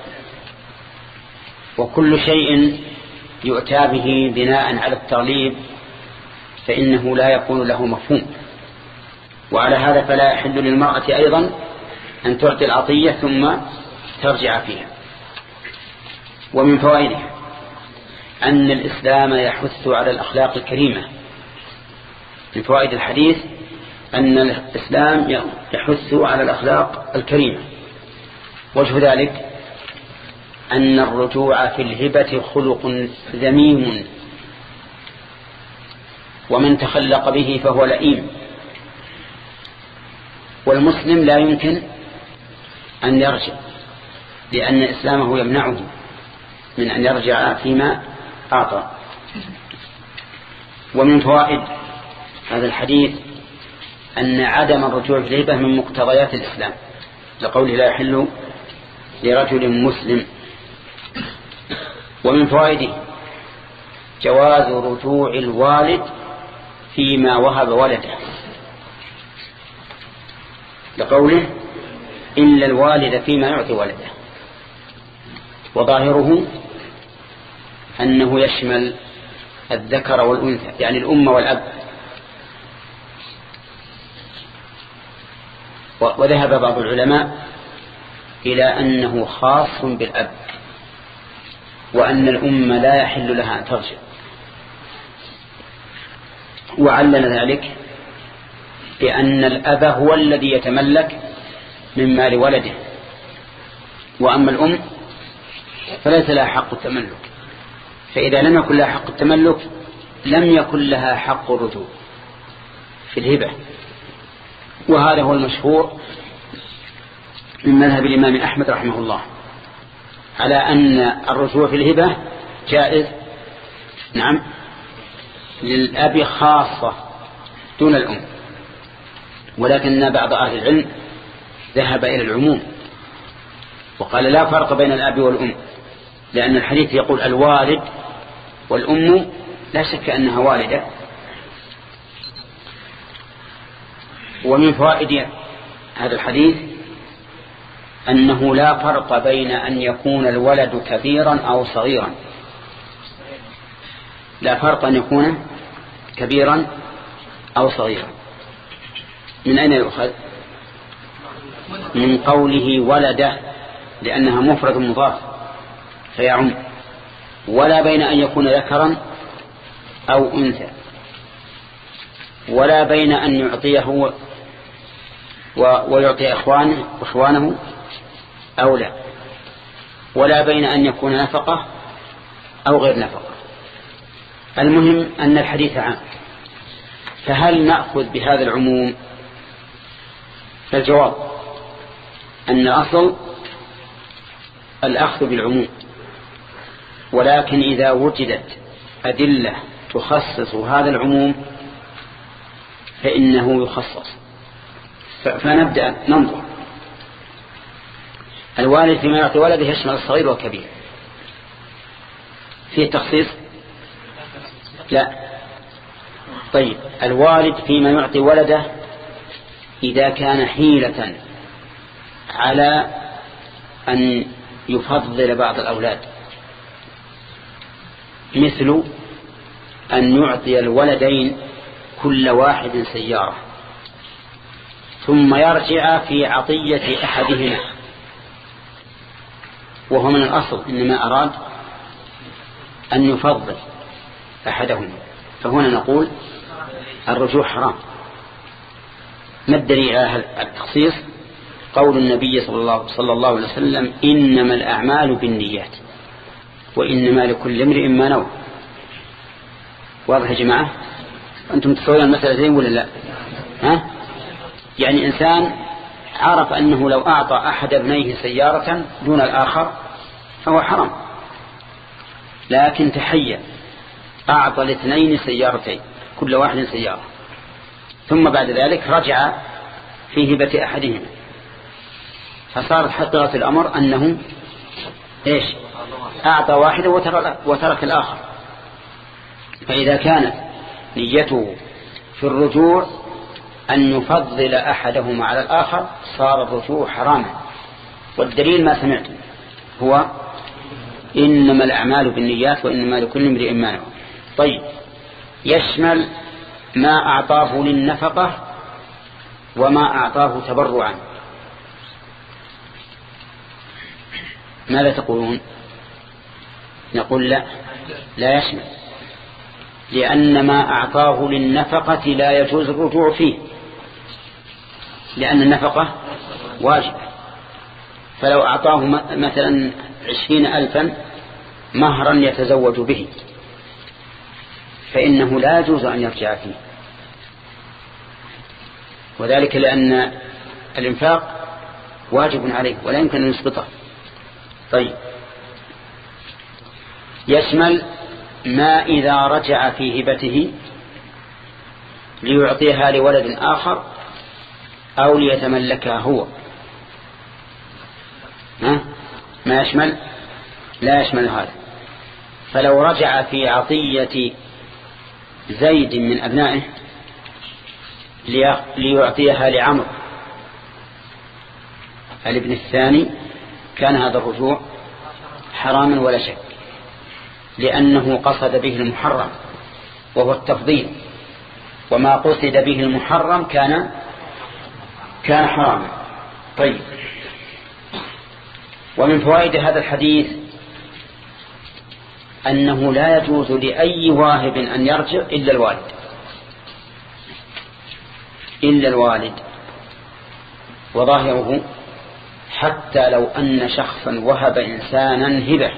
وكل شيء يؤتى به بناء على التغليب فإنه لا يكون له مفهوم. وعلى هذا فلا يحل للمرأة أيضا أن تعطي العطية ثم ترجع فيها. ومن فوائده أن الإسلام يحث على الأخلاق الكريمة. من فوائد الحديث أن الإسلام يحث على الأخلاق الكريمة. وجه ذلك أن الرجوع في الهبة خلق ذميم، ومن تخلق به فهو لئيم، والمسلم لا يمكن أن يرجع لأن إسلامه يمنعه من أن يرجع فيما أعطى. ومن فوائد هذا الحديث أن عدم الرجوع في الهبة من مقتضيات الإسلام، لقوله لا يحل لرجل مسلم. ومن فوائده جواز رجوع الوالد فيما وهب ولده، لقوله إلا الوالد فيما يعطي ولده، وظاهره أنه يشمل الذكر والأنثى، يعني الأم والأب. وذهب بعض العلماء إلى أنه خاص بالأب، وأن الأم لا يحل لها أن ترجع، وعلل ذلك بأن الأب هو الذي يتملك من مال ولده، وأما الأم فليس لها حق التملك، فإذا لم يكن لها حق التملك لم يكن لها حق الرجوع في الهبة. وهذا هو المشهور من مذهب الإمام أحمد رحمه الله على أن الرجوع في الهبة جائز، نعم، للأب خاصة دون الأم، ولكن بعض أهل العلم ذهب إلى العموم وقال لا فرق بين الأب والأم، لأن الحديث يقول الوالد، والأم لا شك أنها والدة. ومن فوائد هذا الحديث أنه لا فرق بين أن يكون الولد كبيرا أو صغيرا، لا فرق أن يكون كبيرا أو صغيرا. من أين يؤخذ؟ من قوله ولده، لأنها مفرد مضاف فيعم، ولا بين أن يكون ذكرا أو أنثى، ولا بين أن يعطيه ويعطي إخوانه إخوانه أو لا، ولا بين أن يكون نفقة أو غير نفقة. المهم أن الحديث عام. فهل نأخذ بهذا العموم؟ فالجواب أن الأصل الأخذ بالعموم، ولكن إذا وجدت أدلة تخصص هذا العموم فإنه يخصص. فنبدأ ننظر. الوالد فيما يعطي ولده يشمل الصغير والكبير، فيه تخصيص؟ لا. طيب الوالد فيما يعطي ولده إذا كان حيلة على أن يفضل بعض الأولاد، مثل أن يعطي الولدين كل واحد سيارة ثم يرجع في عطية أحدهما، وهو من الأصل إنما أراد أن يفضل أحدهما، فهنا نقول الرجوع حرام. ما الدليل على التخصيص؟ قول النبي صلى الله, صلى الله عليه وسلم إنما الأعمال بالنيات وإنما لكل امرئ ما نوى. واضح يا جماعة؟ أنتم تصورون المسألة زين ولا لا؟ ها؟ يعني إنسان عرف أنه لو أعطى أحد ابنيه سيارة دون الآخر فهو حرام، لكن تحيّ أعطى الاثنين سيارتين كل واحد سيارة، ثم بعد ذلك رجع في هبة أحدهما، فصارت حقيقة الأمر أنه إيش أعطى واحدة وترك الآخر. فإذا كانت نيته في الرجوع أن يفضل أحدهما على الآخر صار الرجوع حراما. والدليل ما سمعتم هو إنما الأعمال بالنيات وإنما لكل امرئ ما نوى. طيب، يشمل ما أعطاه للنفقة وما أعطاه تبرعا. ماذا تقولون؟ نقول لا، لا يشمل، لأن ما أعطاه للنفقة لا يجوز الرجوع فيه، لأن النفقة واجبة. فلو أعطاه مثلا عشرين ألفا مهرا يتزوج به فإنه لا يجوز أن يرجع فيه، وذلك لأن الإنفاق واجب عليه ولا يمكن أن يسقطه. طيب، يشمل ما إذا رجع في هبته ليعطيها لولد آخر أو ليتملكها هو. ها؟ ما يشمل؟ لا يشمل هذا. فلو رجع في عطية زيد من أبنائه ليعطيها لعمر الابن الثاني كان هذا الرجوع حراما ولا شك، لأنه قصد به المحرم وهو التفضيل، وما قصد به المحرم كان كان حراما. طيب، ومن فوائد هذا الحديث أنه لا يجوز لأي واهب أن يرجع إلا الوالد، إلا الوالد. وظاهره حتى لو أن شخصا وهب إنسانا هبة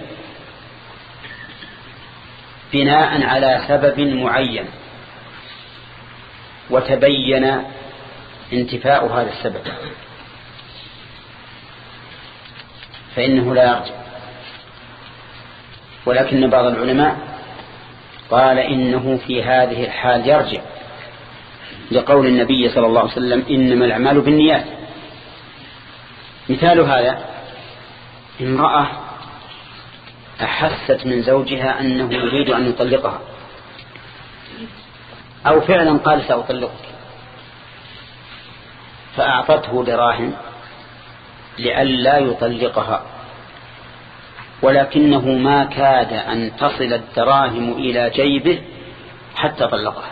بناء على سبب معين وتبين انتفاء هذا السبب فإنه لا يرجع. ولكن بعض العلماء قال إنه في هذه الحال يرجع لقول النبي صلى الله عليه وسلم إنما الأعمال بالنيات. مثال هذا امرأة أحست من زوجها أنه يريد أن يطلقها، أو فعلا قال سأطلقك، فأعطته دراهم لئلا يطلقها، ولكنه ما كاد أن تصل الدراهم إلى جيبه حتى طلقها.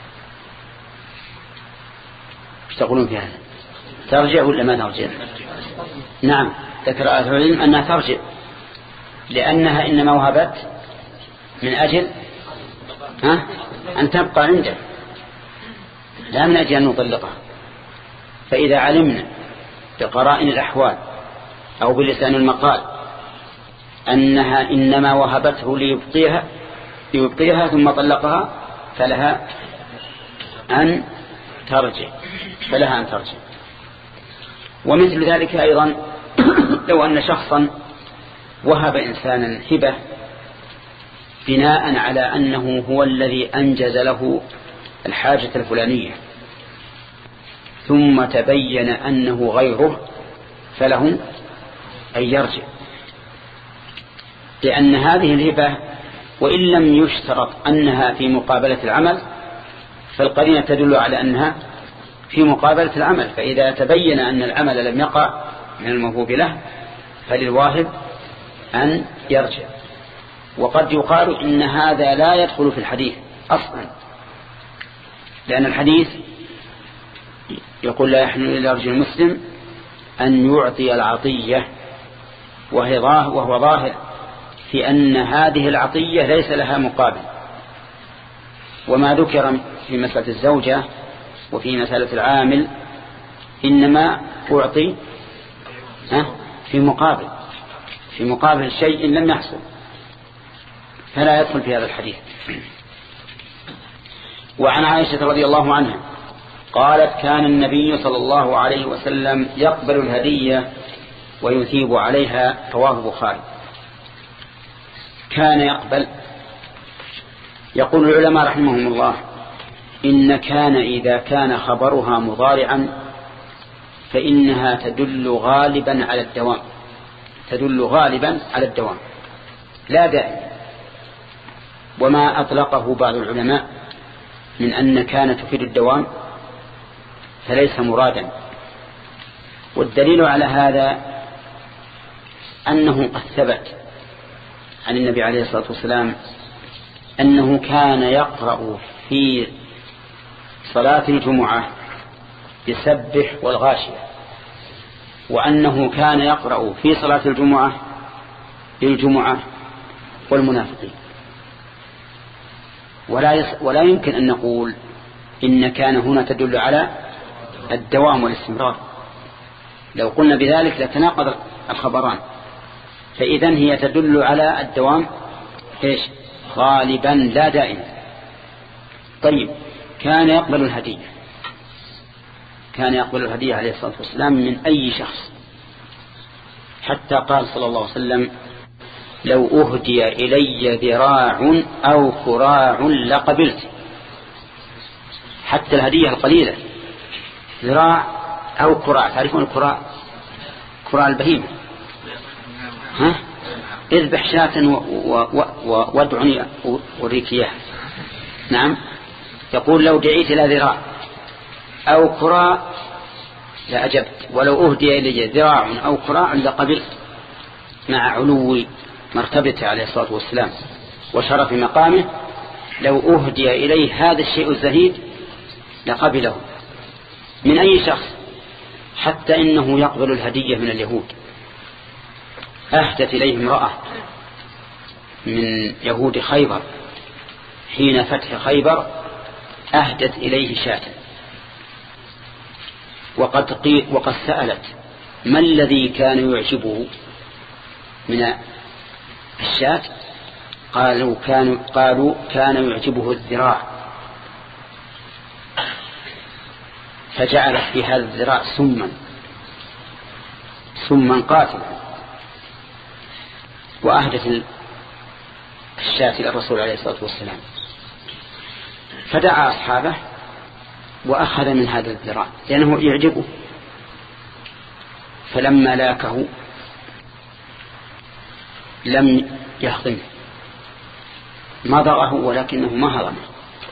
ايش تقولون في هذا؟ ترجع ولا ما ترجع؟ نعم، ذكر أهل العلم أنها ترجع، لأنها إنما وهبت من أجل ها أن تبقى عنده، لا من أجل أن نطلقها. فإذا علمنا بقرائن الأحوال أو بلسان المقال أنها إنما وهبته ليبقيها ليبقيها ثم طلقها فلها أن ترجع فلها أن ترجع. ومثل ذلك أيضا لو أن شخصا وهب إنسانا هبة بناء على أنه هو الذي أنجز له الحاجة الفلانية ثم تبين أنه غيره فله أن يرجع، لأن هذه الهبة وإن لم يشترط أنها في مقابلة العمل فالقرينة تدل على أنها في مقابلة العمل، فإذا تبين أن العمل لم يقع من الموهوب له فللواهب أن يرجع. وقد يقال إن هذا لا يدخل في الحديث أصلا، لأن الحديث يقول لا يحل إلى رجل مسلم أن يعطي العطية، وهو ظاهر في أن هذه العطية ليس لها مقابل. وما ذكر في مسألة الزوجة وفي مسألة العامل إنما أعطي في مقابل في مقابل شيء لم يحصل، فلا يدخل في هذا الحديث. وعن عائشة رضي الله عنها قالت كان النبي صلى الله عليه وسلم يقبل الهدية ويثيب عليها. رواه البخاري. كان يقبل. يقول العلماء رحمهم الله إن كان إذا كان خبرها مضارعا فإنها تدل غالبا على الدوام، تدل غالبا على الدوام لا دائما. وما أطلقه بعض العلماء من أن كان تفيد الدوام فليس مرادا. والدليل على هذا أنه قد ثبت عن النبي عليه الصلاة والسلام أنه كان يقرأ في صلاة الجمعة يسبح والغاشية، وأنه كان يقرأ في صلاة الجمعة بالجمعة والمنافقين. ولا, يس ولا يمكن أن نقول إن كان هنا تدل على الدوام والاستمرار. لو قلنا بذلك لتناقض الخبران. فإذن هي تدل على الدوام إيش؟ غالبا لا دائما. طيب، كان يقبل الهدية، كان يقبل الهدية عليه الصلاة والسلام من أي شخص، حتى قال صلى الله عليه وسلم لو أهدي إلي ذراع أو كراع لقبلت. حتى الهدية القليلة، ذراع أو كراع. تعرفون الكراع؟ كراع البهيمة. ها؟ اذبح شاة وادعني أوريك إياها. نعم، يقول لو دعيت إلى ذراع أو كراع لأجبت، ولو أهدي إلي ذراع أو كراع لقبلت، مع علو مرتبته عليه الصلاة والسلام وشرف مقامه. لو أهدي إليه هذا الشيء الزهيد لقبله من أي شخص، حتى إنه يقبل الهدية من اليهود. أهدت إليه امرأة من يهود خيبر حين فتح خيبر، أهدت إليه شاة، وقد, قي وقد سألت ما الذي كان يعجبه من الشاة؟ قالوا كانوا قالوا كان يعجبه الذراع، فجعلت في هذا الذراع سما سما قاتلا، وأهدت الشاة إلى الرسول عليه الصلاة والسلام، فدعا أصحابه وأخذ من هذا الذراع لأنه يعجبه. فلما لاكه لم يهضمه، مضغه ولكنه ما هضمه،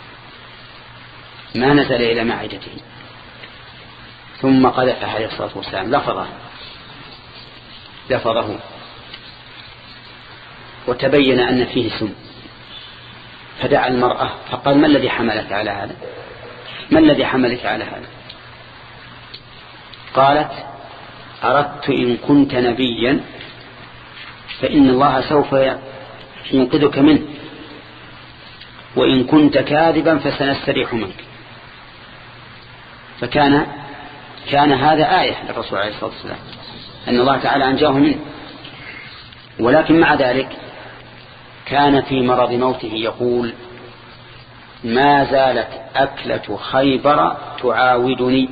ما نزل إلى معدته، ثم قذفه عليه الصلاة والسلام، لفظه لفظه وتبين أن فيه سم. فدعا المرأة فقال ما الذي حملك على هذا؟ ما الذي حملك على هذا؟ قالت أردت إن كنت نبيا فإن الله سوف ينقذك منه، وإن كنت كاذبا فسنستريح منك. فكان كان هذا آية للرسول عليه الصلاة والسلام أن الله تعالى أنجاه منه. ولكن مع ذلك كان في مرض موته يقول ما زالت أكلة خيبر تعاودني،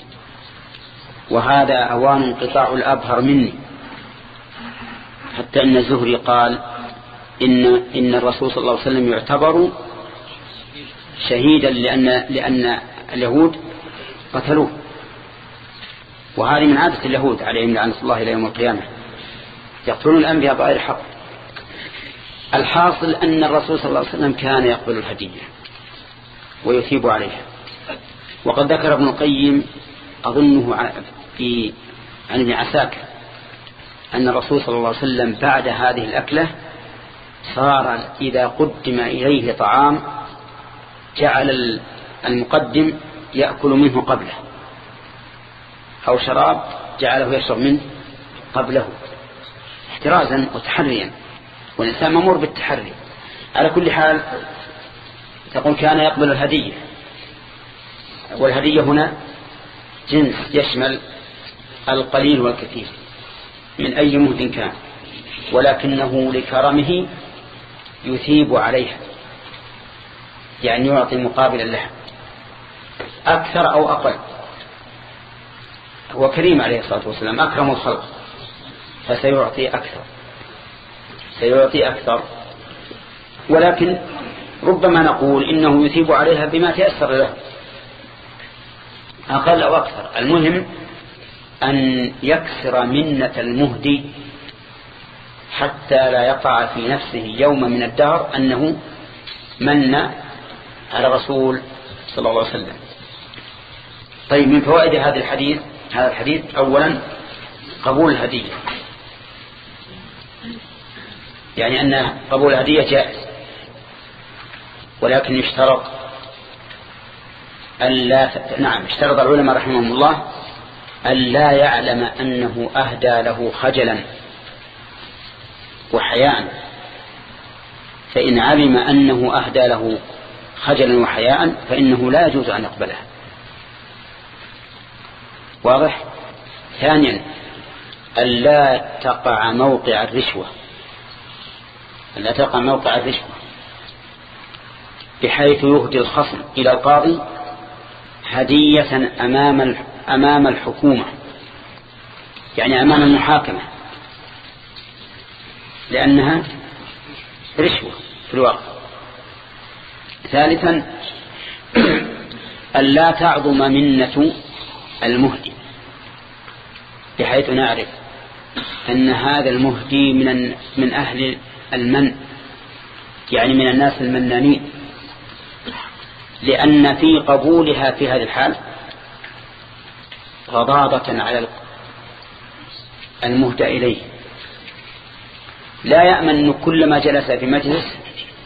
وهذا أوان انقطاع الأبهر مني. حتى أن الزهري قال إن, إن الرسول صلى الله عليه وسلم يعتبر شهيدا لأن, لأن اليهود قتلوه، وهذه من عادة اليهود عليهم لعنة الله إلى يوم القيامة، يقتلون الأنبياء بغير حق. الحاصل أن الرسول صلى الله عليه وسلم كان يقبل الهدية ويثيب عليها. وقد ذكر ابن القيم أظنه في عن ابن عساكر أن الرسول صلى الله عليه وسلم بعد هذه الأكلة صار إذا قدم إليه طعام جعل المقدم يأكل منه قبله، أو شراب جعله يشرب منه قبله، احترازا وتحريا، والإنسان مأمور بالتحري. على كل حال تقول كان يقبل الهدية، والهدية هنا جنس يشمل القليل والكثير من أي مهد كان، ولكنه لكرمه يثيب عليها، يعني يعطي مقابلا لها. أكثر أو أقل. هو كريم عليه الصلاة والسلام أكرم الخلق، فسيعطي أكثر سيعطي أكثر ولكن ربما نقول إنه يثيب عليها بما تيسر له، أقل أو أكثر. المهم أن يكسر منة المهدي حتى لا يقع في نفسه يوم من الدهر أنه من على رسول صلى الله عليه وسلم. طيب، من فوائد هذا الحديث هذا الحديث أولا قبول الهدية، يعني أن قبول الهدية جائز، ولكن يشترط ألا نعم اشترط العلماء رحمهم الله ألا يعلم أنه أهدى له خجلا وحياء، فإن علم أنه أهدى له خجلا وحياء فإنه لا يجوز أن يقبلها. واضح؟ ثانيا ألا تقع موقع الرشوة ألا تقع موقع الرشوة بحيث يهدي الخصم إلى القاضي هدية أمام أمام الحكومة، يعني أمام المحاكمة، لأنها رشوة في الواقع. ثالثا ألا تعظم منة المهدي بحيث نعرف أن هذا المهدي من من أهل المن، يعني من الناس المنانين، لأن في قبولها في هذه الحال غضاضة على المهدى إليه. لا يأمن أنه كلما جلس في مجلس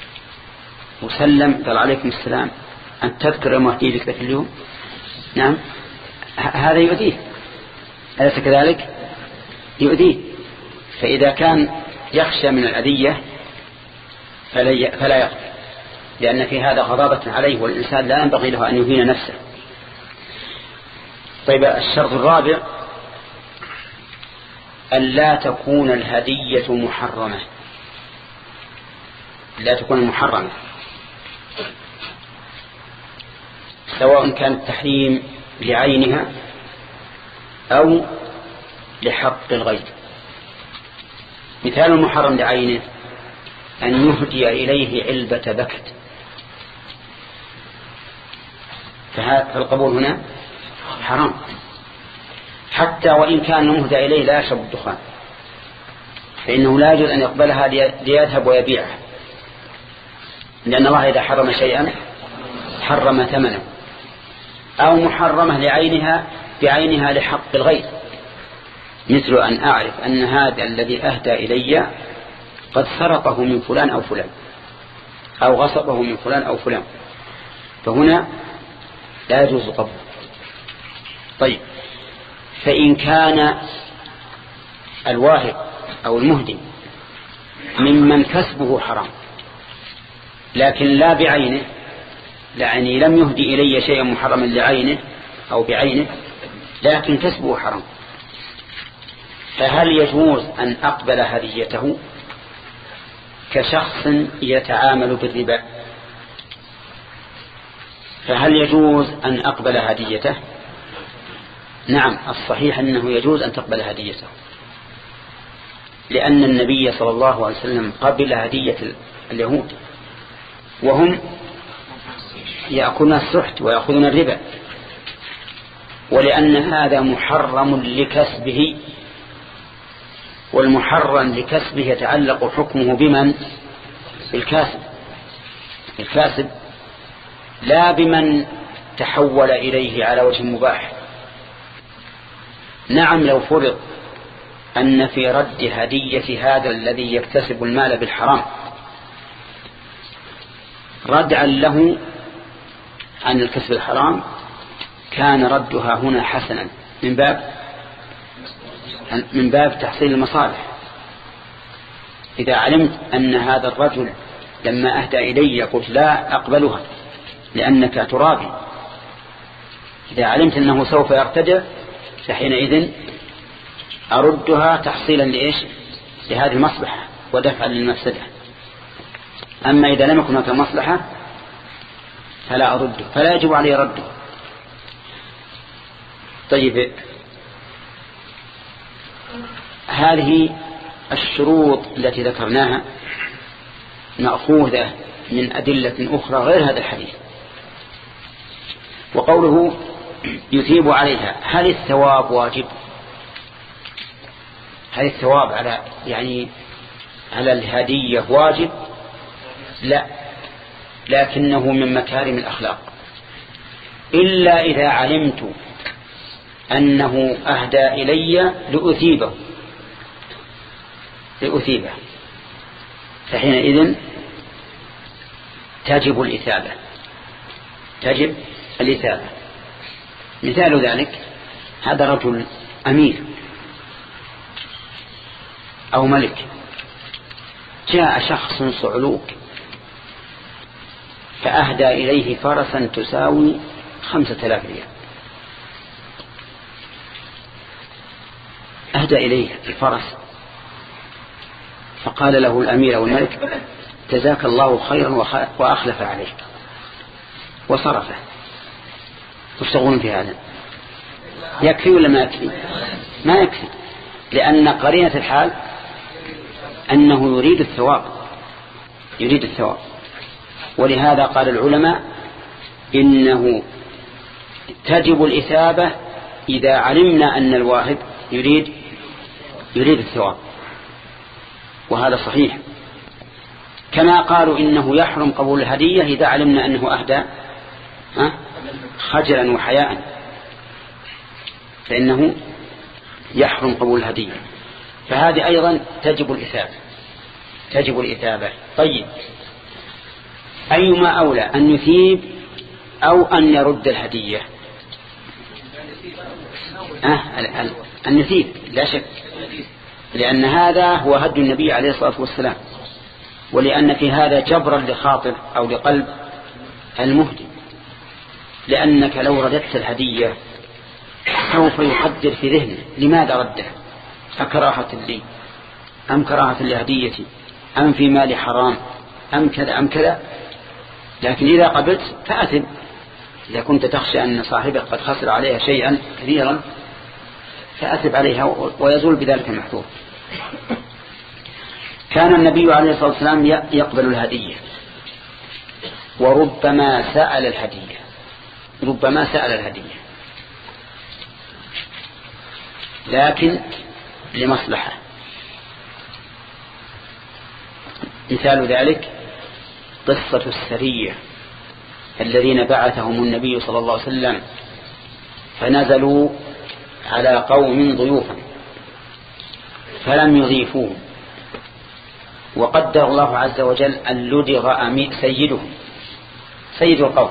وسلم قال عليكم السلام أن تذكر المهدي لك في اليوم. نعم، هذا يؤذيه، أليس كذلك؟ يؤذيه. فإذا كان يخشى من الأذية فلا يقبل، لأن في هذا غضاضة عليه، والإنسان لا ينبغي له أن يهين نفسه. طيب، الشرط الرابع ألا تكون الهدية محرمة لا تكون محرمة سواء كان التحريم لعينها أو لحق الغير. مثال المحرم لعينه أن يهدي إليه علبة بكت، فالقبول هنا حرام، حتى وإن كان مهدى إليه لا يشرب الدخان، فإنه لا يجوز أن يقبلها ليذهب ويبيعها، لأن الله إذا حرم شيئا حرم ثمنه. أو محرمة لعينها بعينها لحق الغير، مثل أن أعرف أن هذا الذي أهدى إلي قد سرقه من فلان أو فلان، أو غصبه من فلان أو فلان، فهنا لا يجوز قبله. طيب، فإن كان الواهب أو المهدي ممن كسبه حرام لكن لا بعينه، يعني لم يهدي إلي شيئا محرما لعينه أو بعينه لكن كسبه حرام، فهل يجوز أن أقبل هديته كشخص يتعامل بالربا؟ فهل يجوز أن أقبل هديته؟ نعم، الصحيح أنه يجوز أن تقبل هديته، لأن النبي صلى الله عليه وسلم قبل هدية اليهود وهم يأكلون السحت ويأخذون الربا، ولأن هذا محرم لكسبه، والمحرم لكسبه يتعلق حكمه بمن؟ بالكاسب الكاسب لا بمن تحول إليه على وجه مباح. نعم، لو فرض أن في رد هدية هذا الذي يكتسب المال بالحرام ردعا له عن الكسب الحرام كان ردها هنا حسنا من باب من باب تحصيل المصالح. إذا علمت أن هذا الرجل لما أهدى إلي قلت لا أقبلها لأنك ترابي، إذا علمت أنه سوف يرتدع فحينئذ أردها تحصيلا لإيش؟ لهذه المصلحة ودفعا للمفسدة. أما إذا لم يكن هناك مصلحة فلا أرده، فلا يجب عليه رده، طيب، هذه الشروط التي ذكرناها مأخوذة من أدلة أخرى غير هذا الحديث. وقوله يثيب عليها، هل الثواب واجب؟ هل الثواب على يعني على الهدية واجب؟ لا، لكنه من مكارم الأخلاق، إلا إذا علمت أنه أهدى إلي لأثيبه لأثيبه فحينئذ تجب الإثابة تجب الإثابة. مثال ذلك، هذا رجل أمير أو ملك، جاء شخص صعلوك فأهدى إليه فرسا تساوي خمسة آلاف ريال، أهدى إليه الفرس، فقال له الأمير أو الملك جزاك الله خيرا وأخلف عليك، وصرفه. واشتغلون في هذا، يكفي ولا ما يكفي؟ ما يكفي، لأن قرينة الحال أنه يريد الثواب يريد الثواب ولهذا قال العلماء إنه تجب الإثابة إذا علمنا أن الواهب يريد يريد الثواب، وهذا صحيح. كما قالوا إنه يحرم قبول الهدية إذا علمنا أنه أهدى خجلا وحياء، فإنه يحرم قبول الهدية، فهذه أيضا تجب الإثابة تجب الإثابة. طيب، أيما أولى، أن يثيب أو أن يرد الهدية؟ أه أن يثيب لا شك، لأن هذا هو هدي النبي عليه الصلاة والسلام، ولأن في هذا جبرا لخاطر أو لقلب المهدي، لأنك لو رددت الهدية سوف يقدر في ذهنه لماذا ردها، أكراهة لي أم كراهة لهديتي أم في مال حرام أم كذا أم كذا. لكن إذا قبلت فأثم، إذا كنت تخشى أن صاحبك قد خسر عليها شيئا كثيرا فأثب عليها ويزول بذلك المحظور. كان النبي عليه الصلاة والسلام يقبل الهدية، وربما سأل الهدية ربما سأل الهدية لكن لمصلحة. مثال ذلك قصة السرية الذين بعثهم النبي صلى الله عليه وسلم فنزلوا على قوم ضيوفا فلم يضيفوهم، وقدر الله عز وجل أن لدغ أمير سيدهم سيد القوم،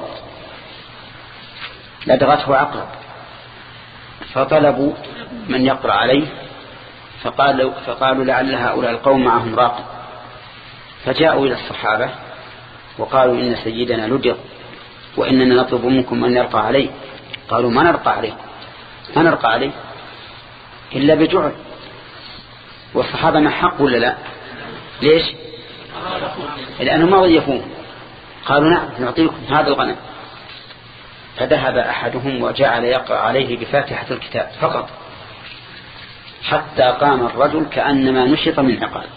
لدغته عقرب، فطلبوا من يقرأ عليه، فقالوا, فقالوا لعل هؤلاء القوم معهم راقب، فجاءوا إلى الصحابة وقالوا إن سيدنا لدغ وإننا نطلب منكم أن يرقى عليه. قالوا ما نرقى عليه ما نرقى عليه إلا بجعل. والصحابة ما حق ولا لا؟ ليش؟ لأنهم ما ضيفوه. قالوا نعم نعطيكم هذا الغنم. فذهب أحدهم وجعل يقرأ عليه بفاتحة الكتاب فقط حتى قام الرجل كأنما نشط من عقال،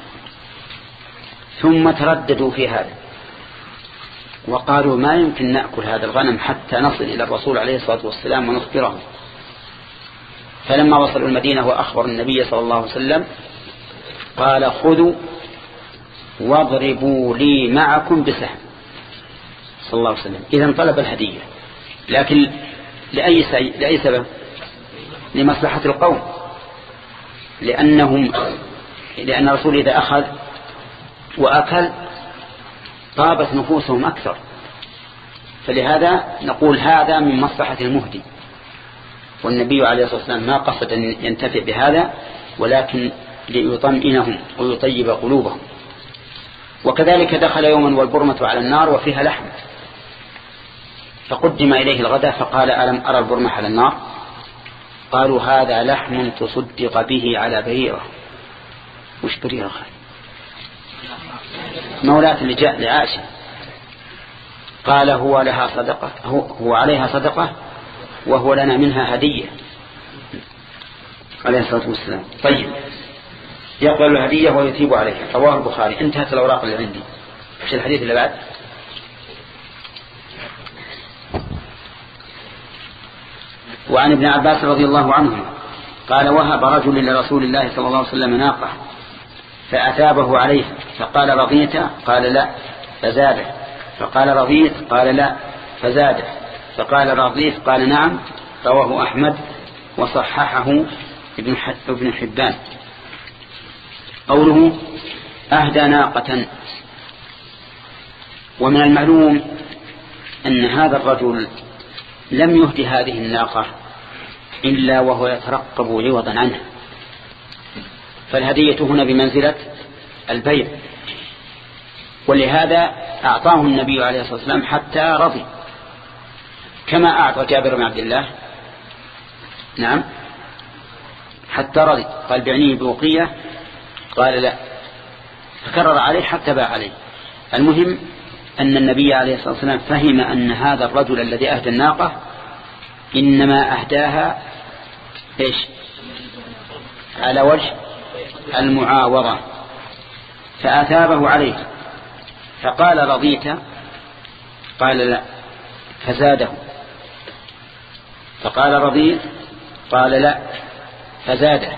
ثم ترددوا في هذا وقالوا ما يمكن نأكل هذا الغنم حتى نصل إلى الرسول عليه الصلاة والسلام ونخبره. فلما وصلوا المدينة وأخبر النبي صلى الله عليه وسلم قال خذوا واضربوا لي معكم بسهم صلى الله عليه وسلم. إذن طلب الهدية، لكن لأي, سي... لأي سبب؟ لمصلحة القوم، لأنهم لأن الرسول إذا أخذ وأكل طابت نفوسهم أكثر، فلهذا نقول هذا من مصلحة المهدي. والنبي عليه الصلاة والسلام ما قصد أن ينتفع بهذا ولكن ليطمئنهم ويطيب قلوبهم. وكذلك دخل يوما والبرمة على النار وفيها لحم، فقدم إليه الغداء فقال ألم أرى البرمة على النار؟ قالوا هذا لحم تصدق به على بريرة. وش بريرة خير؟ مولاة لعائشة. قال هو لها صدقة هو, هو عليها صدقة وهو لنا منها هدية. عليه الصلاة والسلام. طيب، يقبل الهدية ويثيب عليها. رواه البخاري. انتهت الأوراق اللي عندي. ايش الحديث اللي بعد؟ وعن ابن عباس رضي الله عنه قال وهب رجل لرسول الله صلى الله عليه وسلم ناقة فأثابه عليها فقال رضيت؟ قال لا فزاده. فقال رضيت؟ قال لا فزاده. فقال رضيت؟ قال نعم. رواه أحمد وصححه ابن حبان. قوله أهدى ناقة. ومن المعلوم أن هذا الرجل لم يهدي هذه الناقة إلا وهو يترقب عوضا عنها، فالهدية هنا بمنزلة البيع، ولهذا أعطاه النبي عليه الصلاة والسلام حتى رضي، كما أعطى جابر بن عبد الله نعم حتى رضي. قال بعني بوقية، قال لا، فكرر عليه حتى باع عليه. المهم أن النبي عليه الصلاة والسلام فهم أن هذا الرجل الذي أهدى الناقة إنما أهداها إيش؟ على وجه المعاوضة، فأثابه عليه فقال رضيت؟ قال لا فزاده. فقال رضيت؟ قال لا فزاده.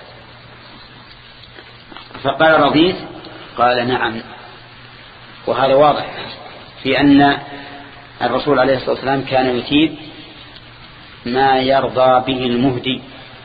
فقال رضيت؟ قال نعم. وهذا واضح في أن الرسول عليه الصلاة والسلام كان يثيب ما يرضى به المهدي،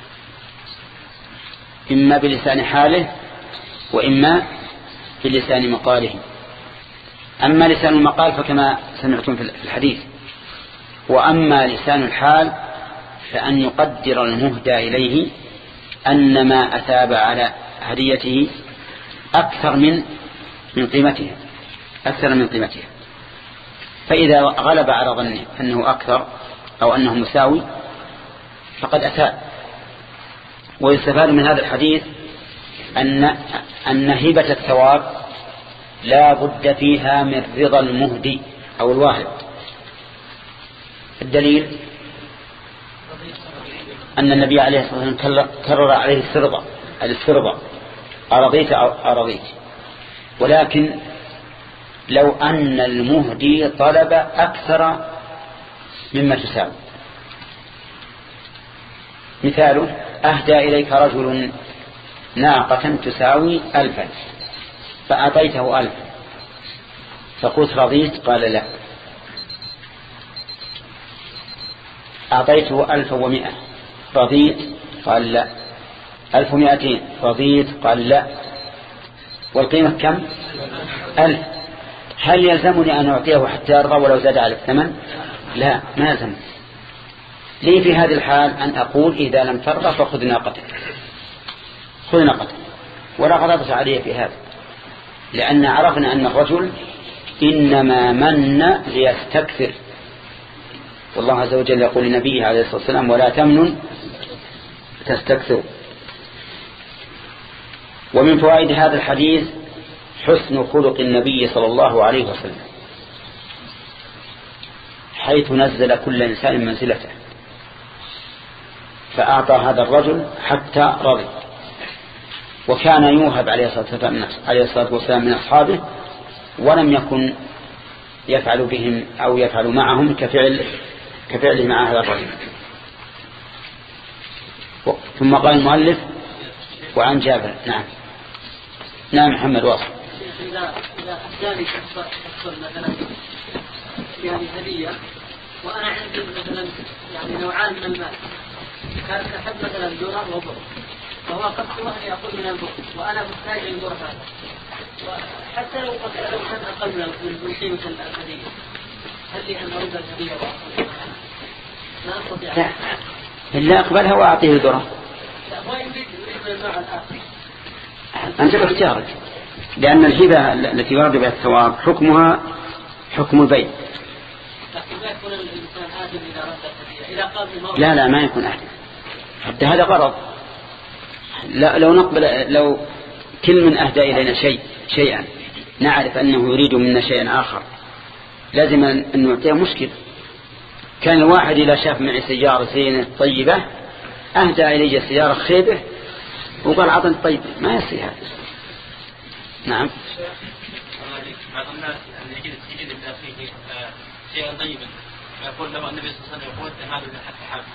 إما بلسان حاله وإما بلسان مقاله. أما لسان المقال فكما سمعتم في الحديث، وأما لسان الحال فأن يقدر المهدى إليه أن ما أثاب على هديته أكثر من من قيمته أكثر من قيمته فإذا غلب على ظنه أنه أكثر أو أنه مساوي فقد أثاب. ويستفاد من هذا الحديث أن أن هبة الثواب لا بد فيها من رضا المهدي أو الواهب. الدليل أن النبي عليه الصلاة والسلام كرر عليه السرضة الاسترضاء أرضيت أو أرضيت. ولكن لو أن المهدي طلب أكثر مما تساوي، مثاله أهدى إليك رجل ناقة تساوي ألفا فأعطيته ألف فقلت رضيت؟ قال لا. أعطيته ألف ومئة رضيت؟ قال لا. ألف ومئتين رضيت؟ قال لا. والقيمة كم؟ ألف. هل يلزمني أن أعطيه حتى يرضى ولو زاد على الثمن؟ لا، ما يلزم. لي في هذه الحال أن أقول إذا لم ترضى فخذ ناقتك خذ ناقتك ولا غضبت عليه في هذا، لأن عرفنا أن الرجل إنما من ليستكثر، والله عز وجل يقول لنبيه عليه الصلاة والسلام ولا تمنن تستكثر. ومن فوائد هذا الحديث حسن خلق النبي صلى الله عليه وسلم، حيث نزل كل إنسان منزلته، فأعطى هذا الرجل حتى رضي. وكان يوهب عليه الصلاة والسلام من أصحابه ولم يكن يفعل بهم أو يفعل معهم كفعل كفعله مع هذا الرجل. ثم قال المؤلف وعن جابر. نعم نعم محمد واصل.
إذا إذا أحداني تحصل مثلا يعني هدية وأنا عندي مثلا يعني نوعان من المال، كان أحب مثلا درهم وبر، فهو قد سواني أقول من البر وأنا محتاج للبر هذا، وحتى لو قد لو كان أقل من قيمة الهدية، هل لي أن أرد الهدية وأقول لا أستطيع؟
إلا أقبلها وأعطيه الدرهم.
لا هو يريد يريد النوع الآخر.
أنت باختيارك، لأن الهبة التي ورد بها الثواب حكمها حكم البيع. لا لا ما يكون أحد، حتى هذا غرض. لا لو نقبل لو كل من أهدى إلينا شيء شيئا نعرف أنه يريد منا شيئا آخر لازم أن نعطيه مشكلة. كان الواحد إذا شاف معي سيارة زينة طيبة أهدى إلي سيارة خيبة وقال عطني طيب، ما يصير هذا. نعم.
بعض الناس يجد يجد في أخيه شيئا طيبا يقول له النبي صلى الله عليه وسلم يقول هذا من حق حق.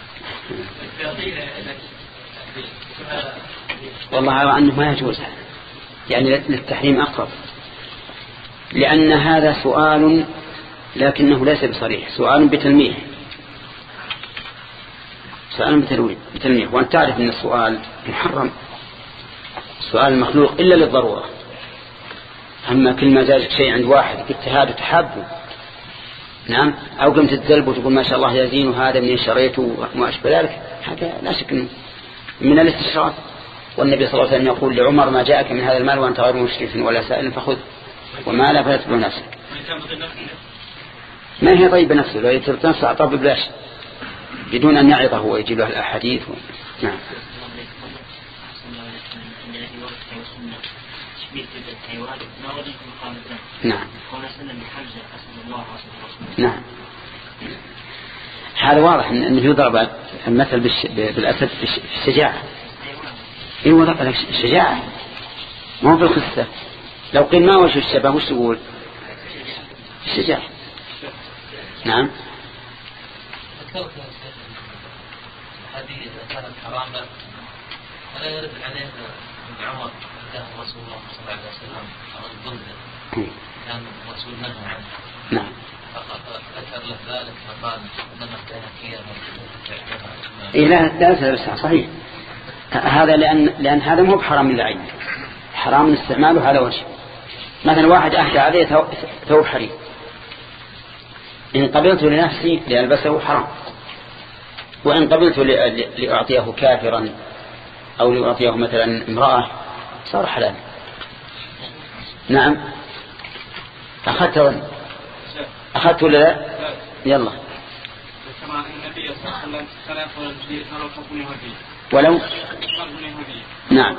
والله أرى أنه ما يجوز، يعني للتحريم أقرب، لأن هذا سؤال لكنه ليس بصريح، سؤال بتلميح، سؤال بتلميح. وأن تعرف أن السؤال محرم، سؤال المخلوق إلا للضرورة. أما كل ما زادك شيء عند واحد قلت هذا تحبه، نعم، أو قمت تذلب وتقول ما شاء الله يزين وهذا من شريته وما أشبه ذلك، هذا لا شك من الاستشراف. والنبي صلى الله عليه وسلم يقول لعمر ما جاءك من هذا المال وأنت غير مشرف ولا سائل فخذ، وما لا فلا تبع نفسك. ما هي طيب نفسه، لو يترك نفسه أعطاه ببلاش بدون أن يعظه ويجيب له الأحاديث و... نعم. نعم. نعم. هذا واضح أنه يضرب المثل بالأسد في الشجاعة. إيه وضع لك الشجاعة ما هو في الخسة. لو قيل ما وجه الشبه وش تقول؟ الشجاعة. نعم.
هذه كانت حراما ولا يرد عليه ابن عمر كان رسول الله صلى الله عليه وسلم على الظلم كان رسول منه عنه.
نعم.
فذكر له ذلك فقال انما كان كيرا.
إيه لا لا لا صحيح. هذا لأن لأن هذا مو بحرام للعين، حرام استعماله على وجه. مثلا واحد أهدى عليه ثوب حرير، إن قبلت لنفسي لألبسه حرام، وإن قبلت لأعطيه كافرا أو لأعطيه مثلا امرأة صار حلال. نعم. أخذت ولا أخذت ولا لا؟ يلا.
كما النبي صلى الله عليه وسلم كان يقول الجديد ولو كفن يهودي
ولو نعم.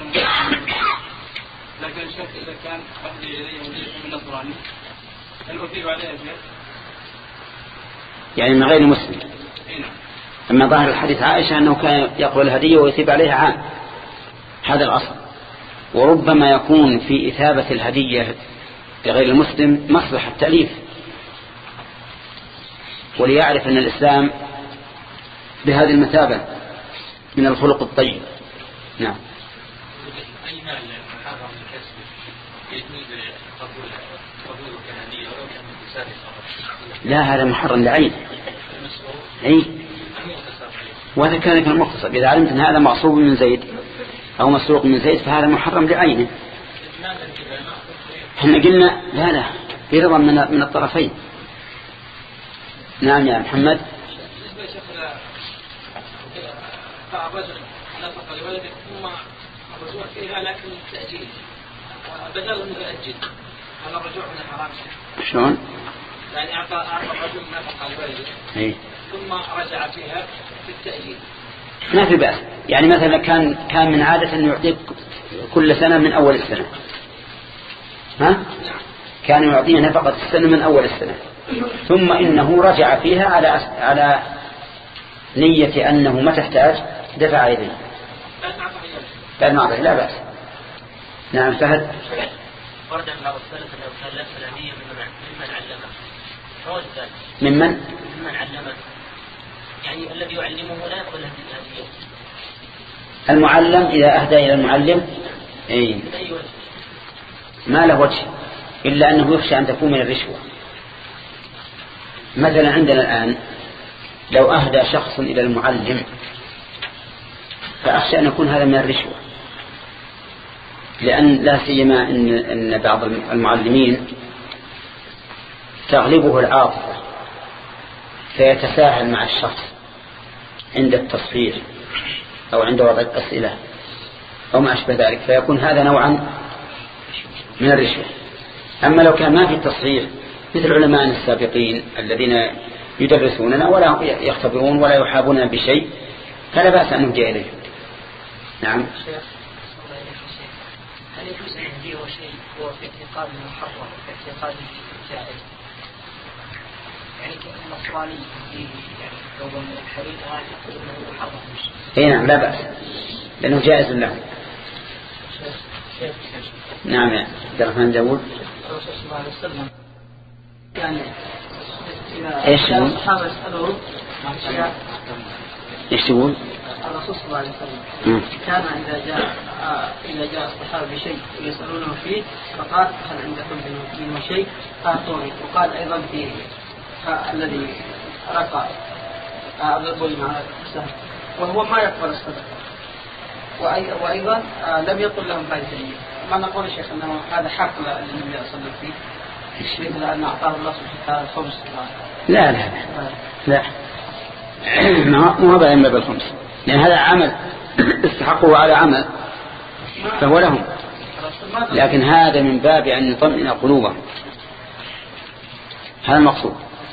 لكن الشك إذا كان أهدي إليه يهودي من نصراني هل أثير عليه شيء؟
يعني من غير مسلم. أما ظاهر الحديث عائشة أنه كان يقبل الهدية ويثيب عليها عام، هذا الأصل. وربما يكون في إثابة الهدية لغير المسلم مصلحة التأليف، وليعرف أن الإسلام بهذه المثابة من الخلق الطيب. نعم.
أي مال محرم الكسب يجوز قبول قبول الهدية ولو كان متسابق؟
لا، هذا محرم لعين. أي وهذا كان كان مختصر. إذا علمت أن هذا معصوب من زيد أو مسروق من زيد فهذا محرم لعينه. احنا قلنا لا لا برضا من من الطرفين. نعم يا محمد.
رجل نفق لولده ثم الرجوع فيها لكن التأجيل بدل من التأجيل، هذا الرجوع من الحرام.
شلون؟
يعني أعطى أعطى الرجل نفقة لولده ثم رجع فيها في التأجيل.
ما في بأس. يعني مثلا كان كان من عادة أن يعطيك كل سنة من أول السنة، ها؟ كان يعطيه نفقة السنة من أول السنة، ثم إنه رجع فيها على على نية أنه ما تحتاج دفع إليه. لا نعطيه لا بأس. نعم فهد.
ورد عن بعض السلف أنه كان لا فلانية ممن علمه. فوجد ذلك.
ممن؟
ممن علمه. يعني الذي يعلمه لا يقبل هذه.
المعلم إذا أهدى إلى المعلم أي ما له وجه إلا أنه يخشى أن تكون من الرشوة. مثلا عندنا الآن لو أهدى شخص إلى المعلم فأخشى أن يكون هذا من الرشوة، لأن لا سيما إن, إن بعض المعلمين تغلبه العاطفة فيتساهل مع الشخص عند التصفير أو عند وضع الأسئلة أو ما أشبه ذلك، فيكون هذا نوعا من الرشوة. أما لو كان ما في تصحيح مثل علماء السابقين الذين يدرسوننا ولا يختبرون ولا يحابون بشيء فلا بأس أن نهدي إليه. نعم.
هل يجوز أن يهديه شيء هو في اعتقاد محرم في اعتقاد جائز؟ يعني النصراني يعني ثوب من الحرير هذا يقول انه محرم.
اي نعم لا بأس لأنه جائز له. نعم يا عبد الرحمن داوود.
الرسول صلى الله عليه وسلم يعني
ايش
إذا
يقول؟
الصحابة يسألون
ايش تقول؟
الرسول صلى الله عليه وسلم كان إذا جاء إذا جاء الصحابة بشيء يسألونه فيه فقال هل عندكم منه شيء أعطوني. وقال أيضا في الذي رقى أضربوا مع السهم وهو ما يقبل الصدقة. وأيضا لم يقل لهم فائدة. ما نقول يا شيخ أنه هذا حق للنبي صلى الله عليه وسلم مثل أن أعطاه الله سبحانه وتعالى الخمس.
لا لا لا ما هو بين باب الخمس لأن هذا عمل استحقوا على عمل فهو لهم، لكن هذا من باب أن يطمئن قلوبهم. هذا المقصود.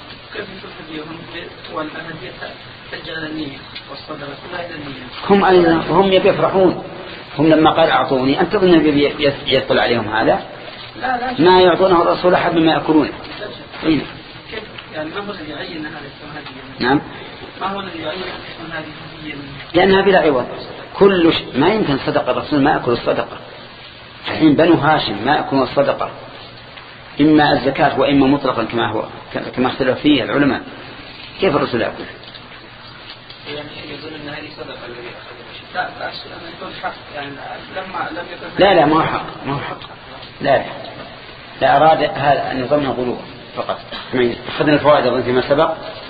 هم أيضا هم يفرحون. هم لما قال أعطوني أنت تظن النبي يدخل عليهم هذا؟ ما يعطونه الرسول أحد مما يأكلونه.
يعني ما هو الذي يعين هذا السم؟
نعم.
ما هو الذي يعين السم هذه؟
لأنها بلا عوض. كل ش... ما يمكن صدقة الرسول ما يأكل الصدقة. الحين بنو هاشم ما يأكلون الصدقة إما الزكاة وإما مطلقا كما هو كما اختلف فيه العلماء. كيف الرسول يأكل؟
يعني يقول أن هذه صدقة الذي لا بأس أن يكون حق يعني لما لم يكن.
لا لا ما هو حق ما هو حق. لا لا لا أراد هذا أن يضمن قلوبه فقط. أخذنا الفوائد أظن فيما سبق.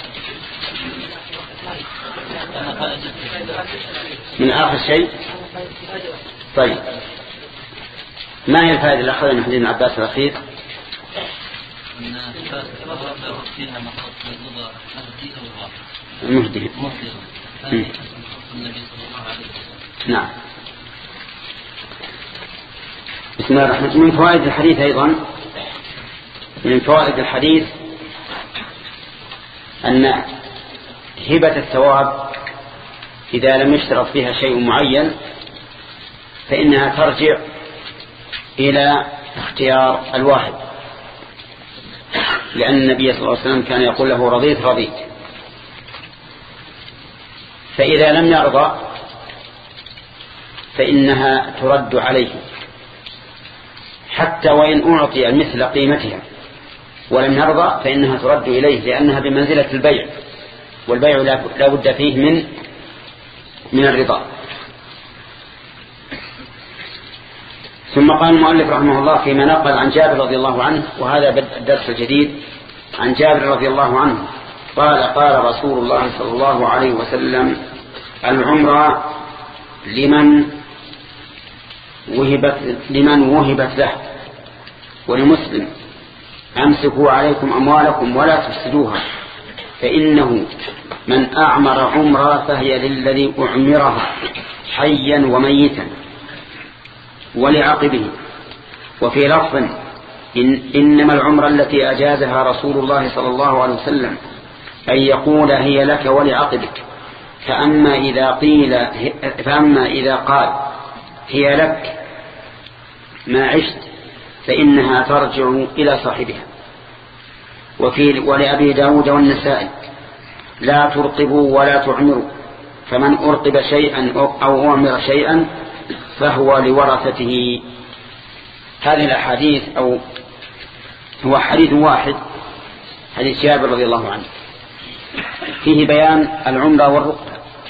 من آخر شيء. طيب ما هي الفائدة اللي أخذنا من حديث ابن عباس الأخير؟ المهدي. نعم. بسم الله الرحمن الرحيم. من فوائد الحديث أيضا من فوائد الحديث أن هبة الثواب إذا لم يشترط فيها شيء معين فإنها ترجع إلى اختيار الواحد، لأن النبي صلى الله عليه وسلم كان يقول له رضيت رضيت. فإذا لم يرضى فإنها ترد عليه حتى وإن أعطي مثل قيمتها ولم يرضى فإنها ترد إليه، لأنها بمنزلة البيع، والبيع لا بد فيه من من الرضا. ثم قال المؤلف رحمه الله فيما نقل عن جابر رضي الله عنه، وهذا بدء الدرس الجديد. عن جابر رضي الله عنه قال قال رسول الله صلى الله عليه وسلم العمرة لمن وهبت لمن وهبت له. ولمسلم أمسكوا عليكم أموالكم ولا تفسدوها فإنه من أعمر عمرة فهي للذي أعمرها حيا وميتا. ولعقبه. وفي لفظ إن إنما العمرة التي أجازها رسول الله صلى الله عليه وسلم أن يقول هي لك ولعقبك. فأما إذا قيل فأما إذا قال هي لك ما عشت فإنها ترجع إلى صاحبها. وفي ولأبي داود والنسائي لا ترقبوا ولا تعمروا فمن أرقب شيئا أو أعمر شيئا فهو لورثته. هذه الأحاديث أو هو حديث واحد حديث جابر رضي الله عنه فيه بيان العمرة والرقبة.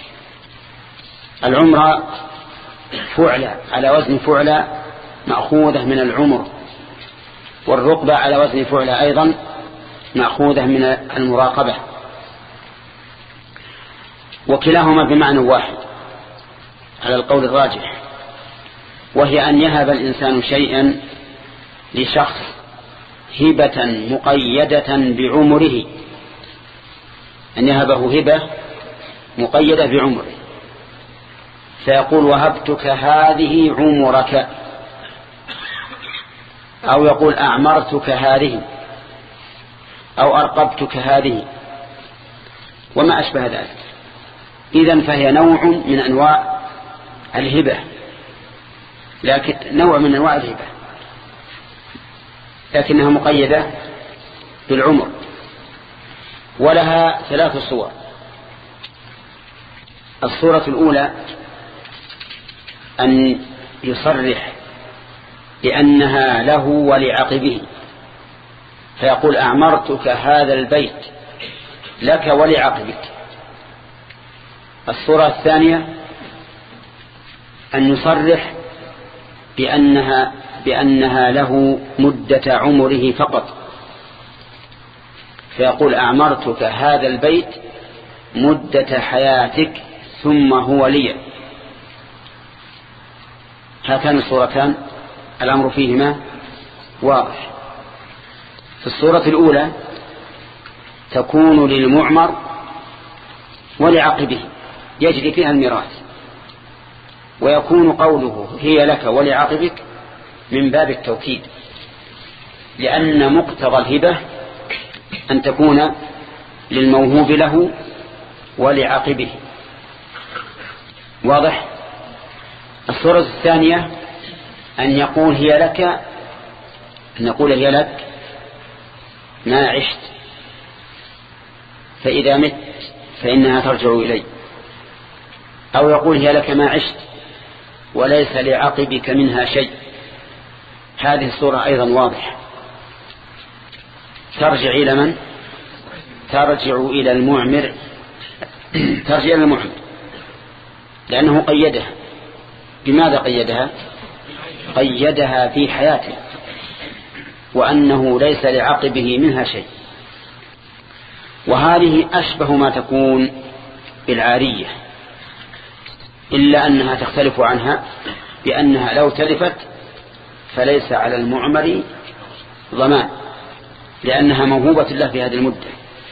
العمرة فعلة على وزن فعلة مأخوذة من العمر، والرقبة على وزن فعلة أيضا مأخوذة من المراقبة، وكلاهما بمعنى واحد على القول الراجح، وهي أن يهب الإنسان شيئا لشخص هبة مقيدة بعمره، أن يهبه هبة مقيدة بعمره، فيقول وهبتك هذه عمرك، أو يقول أعمرتك هذه، أو أرقبتك هذه، وما أشبه ذلك. إذن فهي نوع من أنواع الهبة، لكن نوع من أنواع الهبة لكنها مقيدة بالعمر. ولها ثلاث صور. الصورة الأولى أن يصرح بأنها له ولعقبه، فيقول أعمرتك هذا البيت لك ولعقبك. الصورة الثانية أن يصرح بأنها, بأنها له مدة عمره فقط، فيقول أعمرتك هذا البيت مدة حياتك ثم هو لي. هاتان الصورتان الأمر فيهما واضح. في الصورة الأولى تكون للمعمر ولعقبه يجري فيها الميراث، ويكون قوله هي لك ولعقبك من باب التوكيد، لأن مقتضى الهبة أن تكون للموهوب له ولعقبه. واضح؟ الصورة الثانية أن يقول هي لك، أن يقول هي لك ما عشت، فإذا مت فإنها ترجع إلي، أو يقول هي لك ما عشت وليس لعقبك منها شيء. هذه الصورة أيضا واضحة، ترجع إلى من؟ ترجع إلى المعمر، ترجع إلى المعمر لأنه قيدها. بماذا قيدها؟ قيدها في حياته، وأنه ليس لعقبه منها شيء. وهذه أشبه ما تكون بالعارية، إلا أنها تختلف عنها بأنها لو تلفت فليس على المعمر ضمان، لأنها موهوبة له في هذه المدة.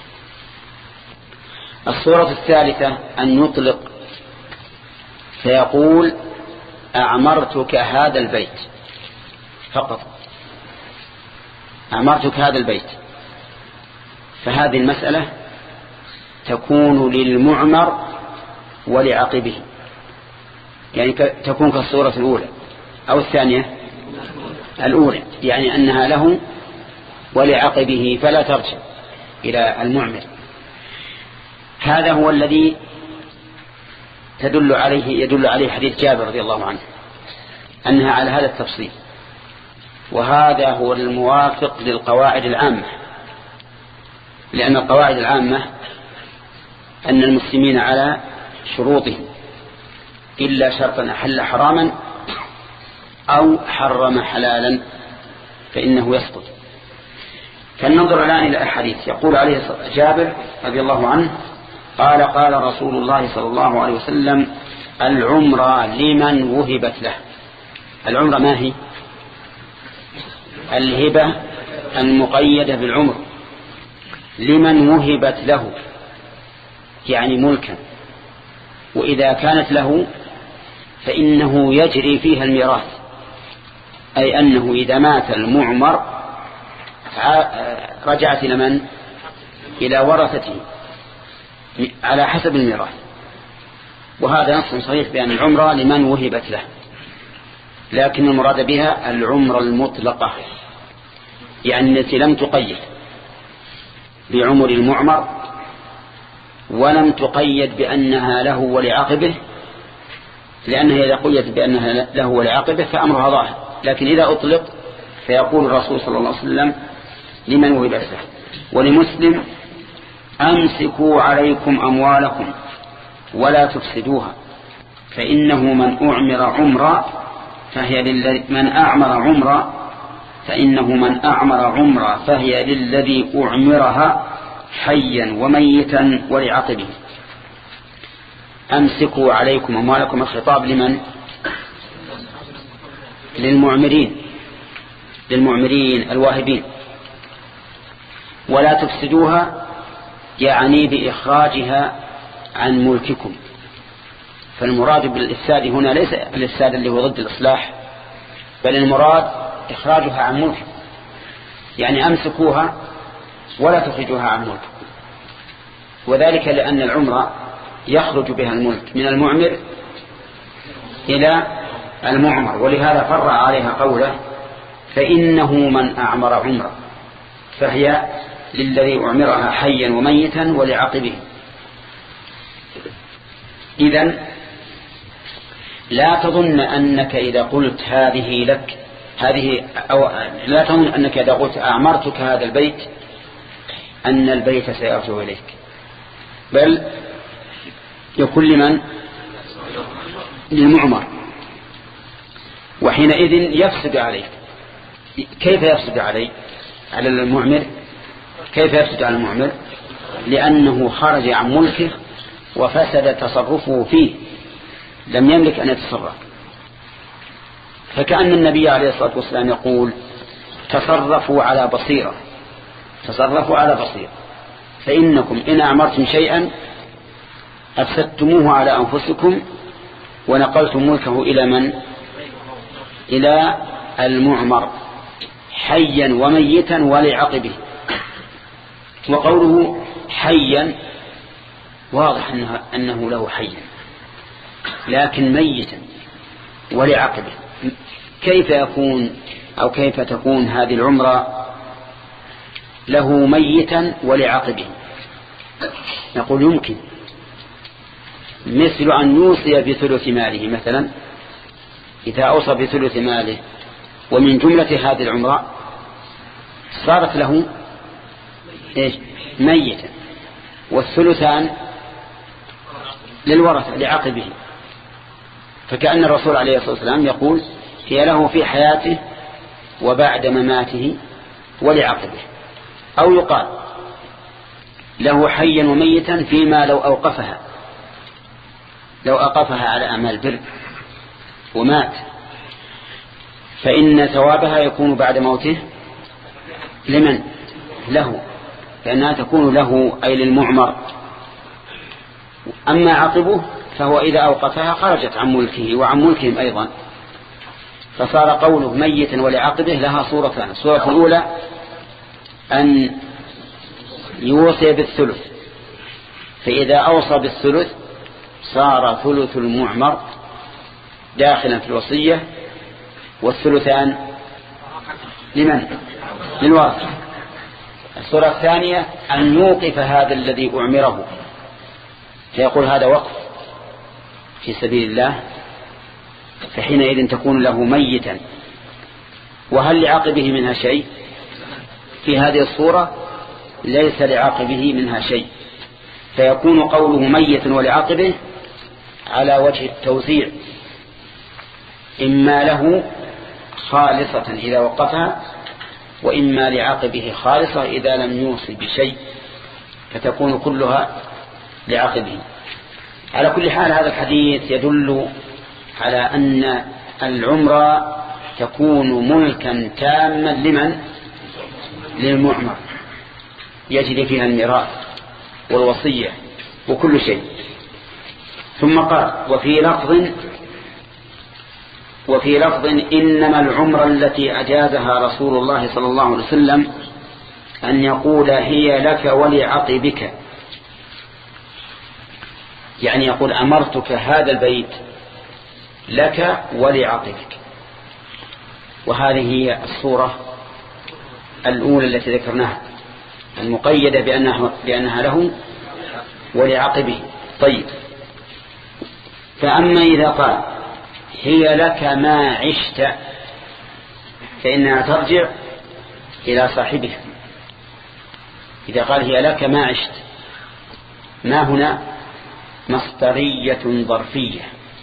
الصورة الثالثة أن يطلق فيقول أعمرتك هذا البيت فقط، أعمرتك هذا البيت، فهذه المسألة تكون للمعمر ولعقبه، يعني تكون كالصورة الأولى أو الثانية الأولى، يعني أنها له ولعقبه فلا ترجع إلى المعمر. هذا هو الذي تدل عليه يدل عليه حديث جابر رضي الله عنه أنها على هذا التفصيل، وهذا هو الموافق للقواعد العامة، لأن القواعد العامة أن المسلمين على شروطهم إلا شرطا أحل حراما أو حرم حلالا فإنه يسقط. فلننظر الآن إلى الحديث. يقول عليه جابر رضي الله عنه قال قال رسول الله صلى الله عليه وسلم العمرة لمن وهبت له. العمرة ما هي؟ الهبة المقيدة بالعمر، لمن وهبت له يعني ملكا، وإذا كانت له فإنه يجري فيها الميراث، أي أنه إذا مات المعمر رجعت إلى من؟ إلى ورثته على حسب الميراث. وهذا نص صريح بأن العمرة لمن وهبت له، لكن المراد بها العمرة المطلقة، يعني التي لم تقيد بعمر المعمر ولم تقيد بأنها له ولعقبه، لأنها إذا قيدت بأنها له ولعقبه فأمرها ظاهر، لكن إذا أطلق فيقول الرسول صلى الله عليه وسلم لمن وهبت له. ولمسلم أمسكوا عليكم أموالكم ولا تفسدوها فإنه من أعمر عمرا فهي للذي من أعمر عمرا فإنه من أعمر عمرا فهي للذي أعمرها حيا وميتا ولعقبه. أمسكوا عليكم أموالكم، الخطاب لمن؟ للمعمرين، للمعمرين الواهبين. ولا تفسدوها يعني بإخراجها عن ملككم، فالمراد بالإفساد هنا ليس الإفساد اللي هو ضد الإصلاح، بل المراد إخراجها عن ملككم، يعني أمسكوها ولا تخرجوها عن ملككم. وذلك لأن العمرة يخرج بها الملك من المعمر إلى المعمر، ولهذا فرع عليها قوله فإنه من أعمر عمره فهي للذي أعمرها حيا وميتا ولعقبه. إذن لا تظن أنك إذا قلت هذه لك هذه أو لا تظن أنك إذا قلت أعمرتك هذا البيت أن البيت سيرجع إليك، بل يكون لمن؟ للمعمر، وحينئذ يفسد عليك. كيف يفسد عليه على المعمر؟ كيف يفسد على المعمر؟ لأنه خرج عن ملكه وفسد تصرفه فيه، لم يملك أن يتصرف. فكأن النبي عليه الصلاة والسلام يقول تصرفوا على بصيرة، تصرفوا على بصيرة، فإنكم إن أعمرتم شيئا أفسدتموه على أنفسكم ونقلتم ملكه إلى من؟ إلى المعمر حيا وميتا ولعقبه. وقوله حيا واضح أنه, أنه له حيا، لكن ميتا ولعقبه كيف يكون أو كيف تكون هذه العمرة له ميتا ولعقبه؟ نقول يمكن، مثل أن يوصي بثلث ماله مثلا، إذا أوصى بثلث ماله ومن جملة هذه العمرة صارت له إيش؟ ميتا، والثلثان للورثة لعقبه. فكأن الرسول عليه الصلاة والسلام يقول هي له في حياته وبعد مماته ولعقبه، أو يقال له حيا وميتا فيما لو أوقفها لو أوقفها على أعمال بر ومات فإن ثوابها يكون بعد موته لمن؟ له، لأنها تكون له أي للمعمر. أما عقبه فهو إذا أوقفها خرجت عن ملكه وعن ملكهم أيضا، فصار قوله ميتا ولعقبه لها صورتان. الصورة الأولى أن يوصي بالثلث، فإذا أوصى بالثلث صار ثلث المعمر داخلا في الوصية، والثلثان لمن؟ للورثة. الصورة الثانية أن يوقف هذا الذي أعمره، فيقول هذا وقف في سبيل الله، فحينئذ تكون له ميتا. وهل لعقبه منها شيء؟ في هذه الصورة ليس لعقبه منها شيء، فيكون قوله ميتا ولعقبه على وجه التوزيع، إما له خالصة إذا وقفها، وإما لعقبه خالصة إذا لم يوصي بشيء، فتكون كلها لعقبه. على كل حال هذا الحديث يدل على أن العمرة تكون ملكا تاما لمن؟ للمعمر، يجري فيها الميراث والوصية وكل شيء. ثم قال وفي لفظ وفي لفظ إنما العمرة التي أجازها رسول الله صلى الله عليه وسلم أن يقول هي لك ولعقبك، يعني يقول أمرتك هذا البيت لك ولعقبك. وهذه هي الصورة الأولى التي ذكرناها المقيدة بأنها, بأنها له ولعقبه. طيب، فأما إذا قال هي لك ما عشت فإنها ترجع إلى صاحبها. إذا قال هي لك ما عشت، ما هنا مصدرية ظرفية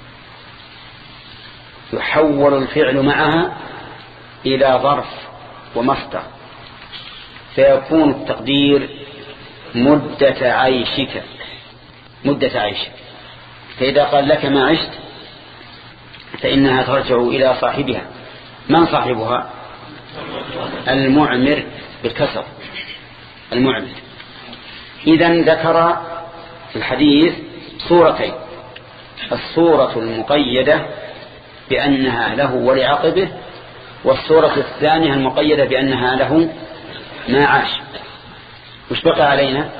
يحول الفعل معها إلى ظرف ومصدر، فيكون التقدير مدة عيشك مدة عيشك. فإذا قال لك ما عشت فإنها ترجع إلى صاحبها. من صاحبها؟ المعمر بالكسر، المعمر. إذن ذكر في الحديث صورتين: الصورة المقيدة بأنها له ولعقبه، والصورة الثانية المقيدة بأنها له ما عاش. وش بقى علينا؟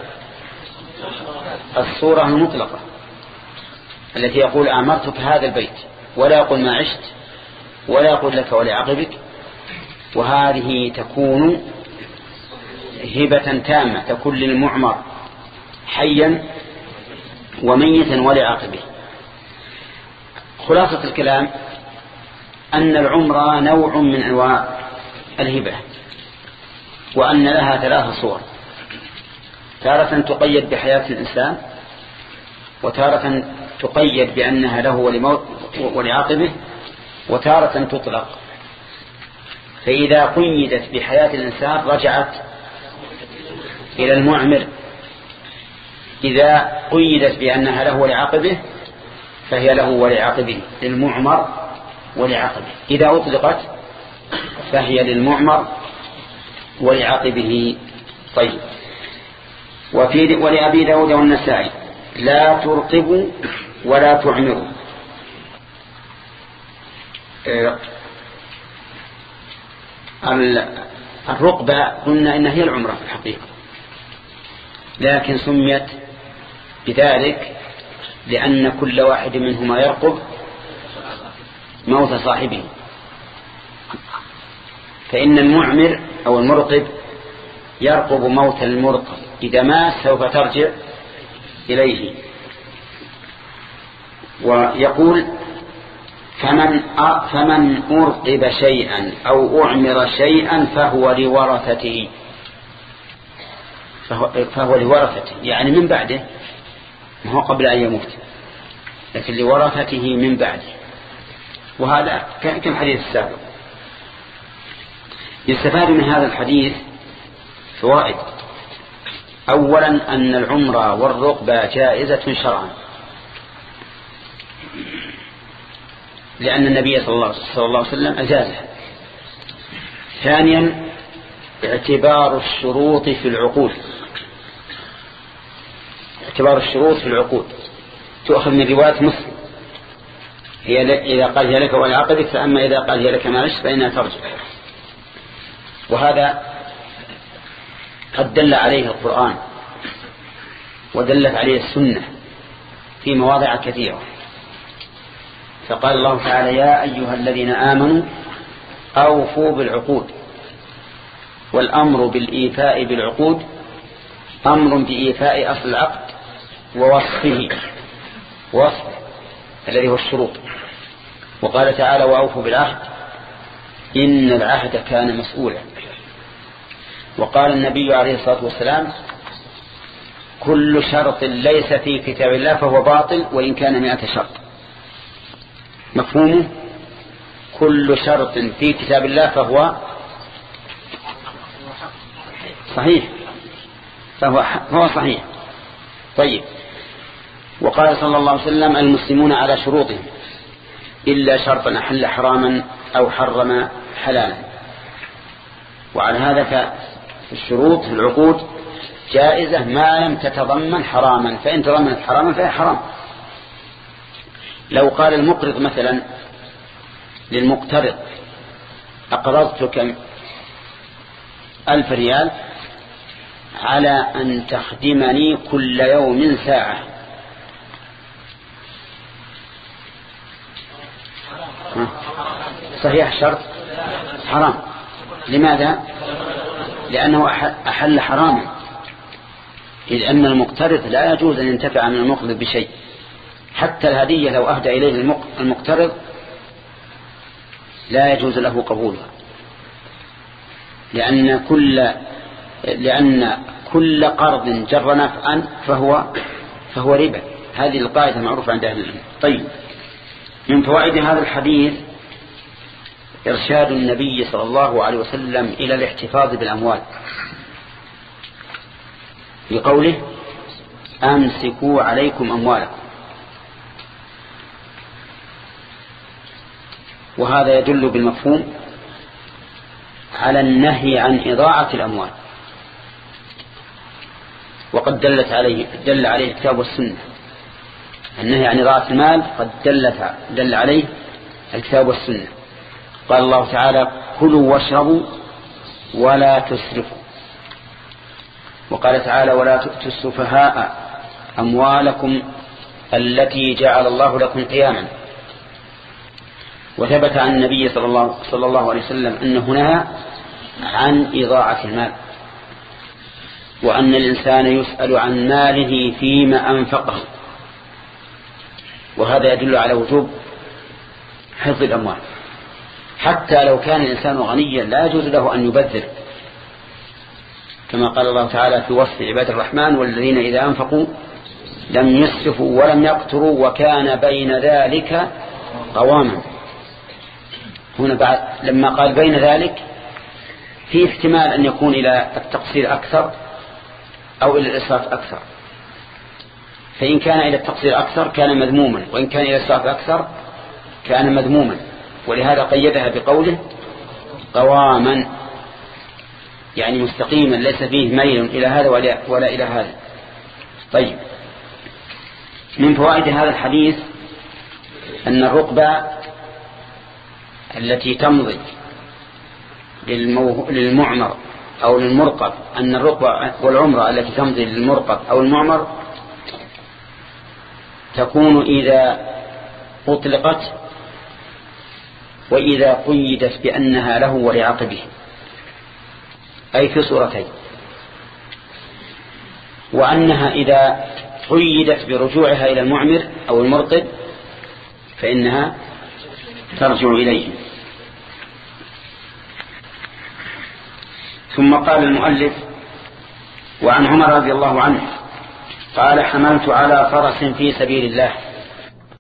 الصورة المطلقة التي يقول أعمرتك هذا البيت، ولا يقول ما عشت، ولا يقول لك ولعقبك، وهذه تكون هبة تامة تكون للمعمر حيا وميتا ولعاقبه. خلاصة الكلام أن العمرة نوع من أنواع الهبة، وأن لها ثلاث صور: تارة تقيد بحياة الإنسان، وتارة تقيد بأنها له ولعاقبه، وتارة تطلق. فإذا قيدت بحياة الإنسان رجعت إلى المعمر، إذا قيدت بأنها له ولعاقبه فهي له ولعاقبه، للمعمر ولعاقبه. إذا أطلقت فهي للمعمر ولعاقبه. طيب. وفي ولأبي داود والنسائي: لا ترقبوا ولا تعمروا. الرقبة قلنا إنها هي العمرة في الحقيقة، لكن سميت بذلك لأن كل واحد منهما يرقب موت صاحبه. فإن المعمر أو المرقب يرقب موت المرقب، إذا مات سوف ترجع إليه. ويقول: فمن فمن أرقب شيئا أو أعمر شيئا فهو لورثته، فهو, فهو لورثته يعني من بعده، ما هو قبل أن يموت، لكن لورثته من بعده. وهذا كالحديث السابق. يستفاد من هذا الحديث فوائد: أولا أن العمرة والرقبة جائزة شرعا، لأن النبي صلى الله عليه وسلم أجازها. ثانيا اعتبار الشروط في العقود، اعتبار الشروط في العقود تؤخذ من رواية مسلم: هي إذا قال هي لك ولعقدك، فأما إذا قال هي لك معلش فإنها ترجع. وهذا قد دل عليه القرآن ودلت عليه السنة في مواضع كثيرة. فقال الله تعالى: يا أيها الذين آمنوا أوفوا بالعقود. والأمر بالإيفاء بالعقود أمر بإيفاء أصل العقد ووصفه، وصفه الذي هو الشروط. وقال تعالى: وأوفوا بالعهد إن العهد كان مسؤولا. وقال النبي عليه الصلاة والسلام: كل شرط ليس في كتاب الله فهو باطل وإن كان مئة شرط. مفهومه: كل شرط في كتاب الله فهو صحيح، فهو, فهو صحيح. طيب. وقال صلى الله عليه وسلم: المسلمون على شروطهم إلا شرطا أحل حراما أو حرم حلالا. وعلى هذا فالشروط في العقود جائزة ما لم تتضمن حراما، فإن تضمنت حراما فهي حرام. لو قال المقرض مثلا للمقترض: أقرضتك ألف ريال على أن تخدمني كل يوم ساعة، صحيح شرط حرام. لماذا؟ لأنه أحل حراما، إذ أن المقترض لا يجوز أن ينتفع من المقرض بشيء، حتى الهدية لو أهدى إليه المقترض لا يجوز له قبولها، لأن كل لأن كل قرض جر نفعا فهو فهو ربا. هذه القاعدة معروفة عند أهل العلم. طيب. من فوائد هذا الحديث إرشاد النبي صلى الله عليه وسلم إلى الاحتفاظ بالأموال، بقوله: أمسكوا عليكم أموالكم. وهذا يدل بالمفهوم على النهي عن إضاعة الأموال، وقد دلت عليه دل عليه الكتاب والسنة. النهي عن إضاعة المال قد دلت دل عليه الكتاب والسنة. قال الله تعالى: كلوا واشربوا ولا تسرفوا. وقال تعالى: ولا تؤتوا السفهاء أموالكم التي جعل الله لكم قياما. وثبت عن النبي صلى الله, صلى الله عليه وسلم أنه نهى عن إضاعة المال. وأن الإنسان يسأل عن ماله فيما أنفقه، وهذا يدل على وجوب حفظ الأموال. حتى لو كان الإنسان غنيا لا يجوز له أن يبذر، كما قال الله تعالى في وصف عباد الرحمن: والذين إذا أنفقوا لم يسرفوا ولم يقتروا وكان بين ذلك قواما. هنا بعد لما قال بين ذلك في احتمال أن يكون إلى التقصير أكثر أو إلى الإسراف أكثر، فإن كان إلى التقصير أكثر كان مذموما، وإن كان إلى الإسراف أكثر كان مذموما، ولهذا قيدها بقوله قواما، يعني مستقيما ليس فيه ميل إلى هذا ولا إلى هذا. طيب، من فوائد هذا الحديث أن الرقبة التي تمضي للمعمر أو للمرقب، أن الرقبة والعمرة التي تمضي للمرقب أو المعمر تكون إذا أطلقت وإذا قيدت بأنها له ولعقبه، أي في صورتين، وأنها إذا قيدت برجوعها إلى المعمر أو المرقب فإنها ترجع إليه. ثم قال المؤلف: وعن عمر رضي الله عنه قال: حملت على فرس في سبيل الله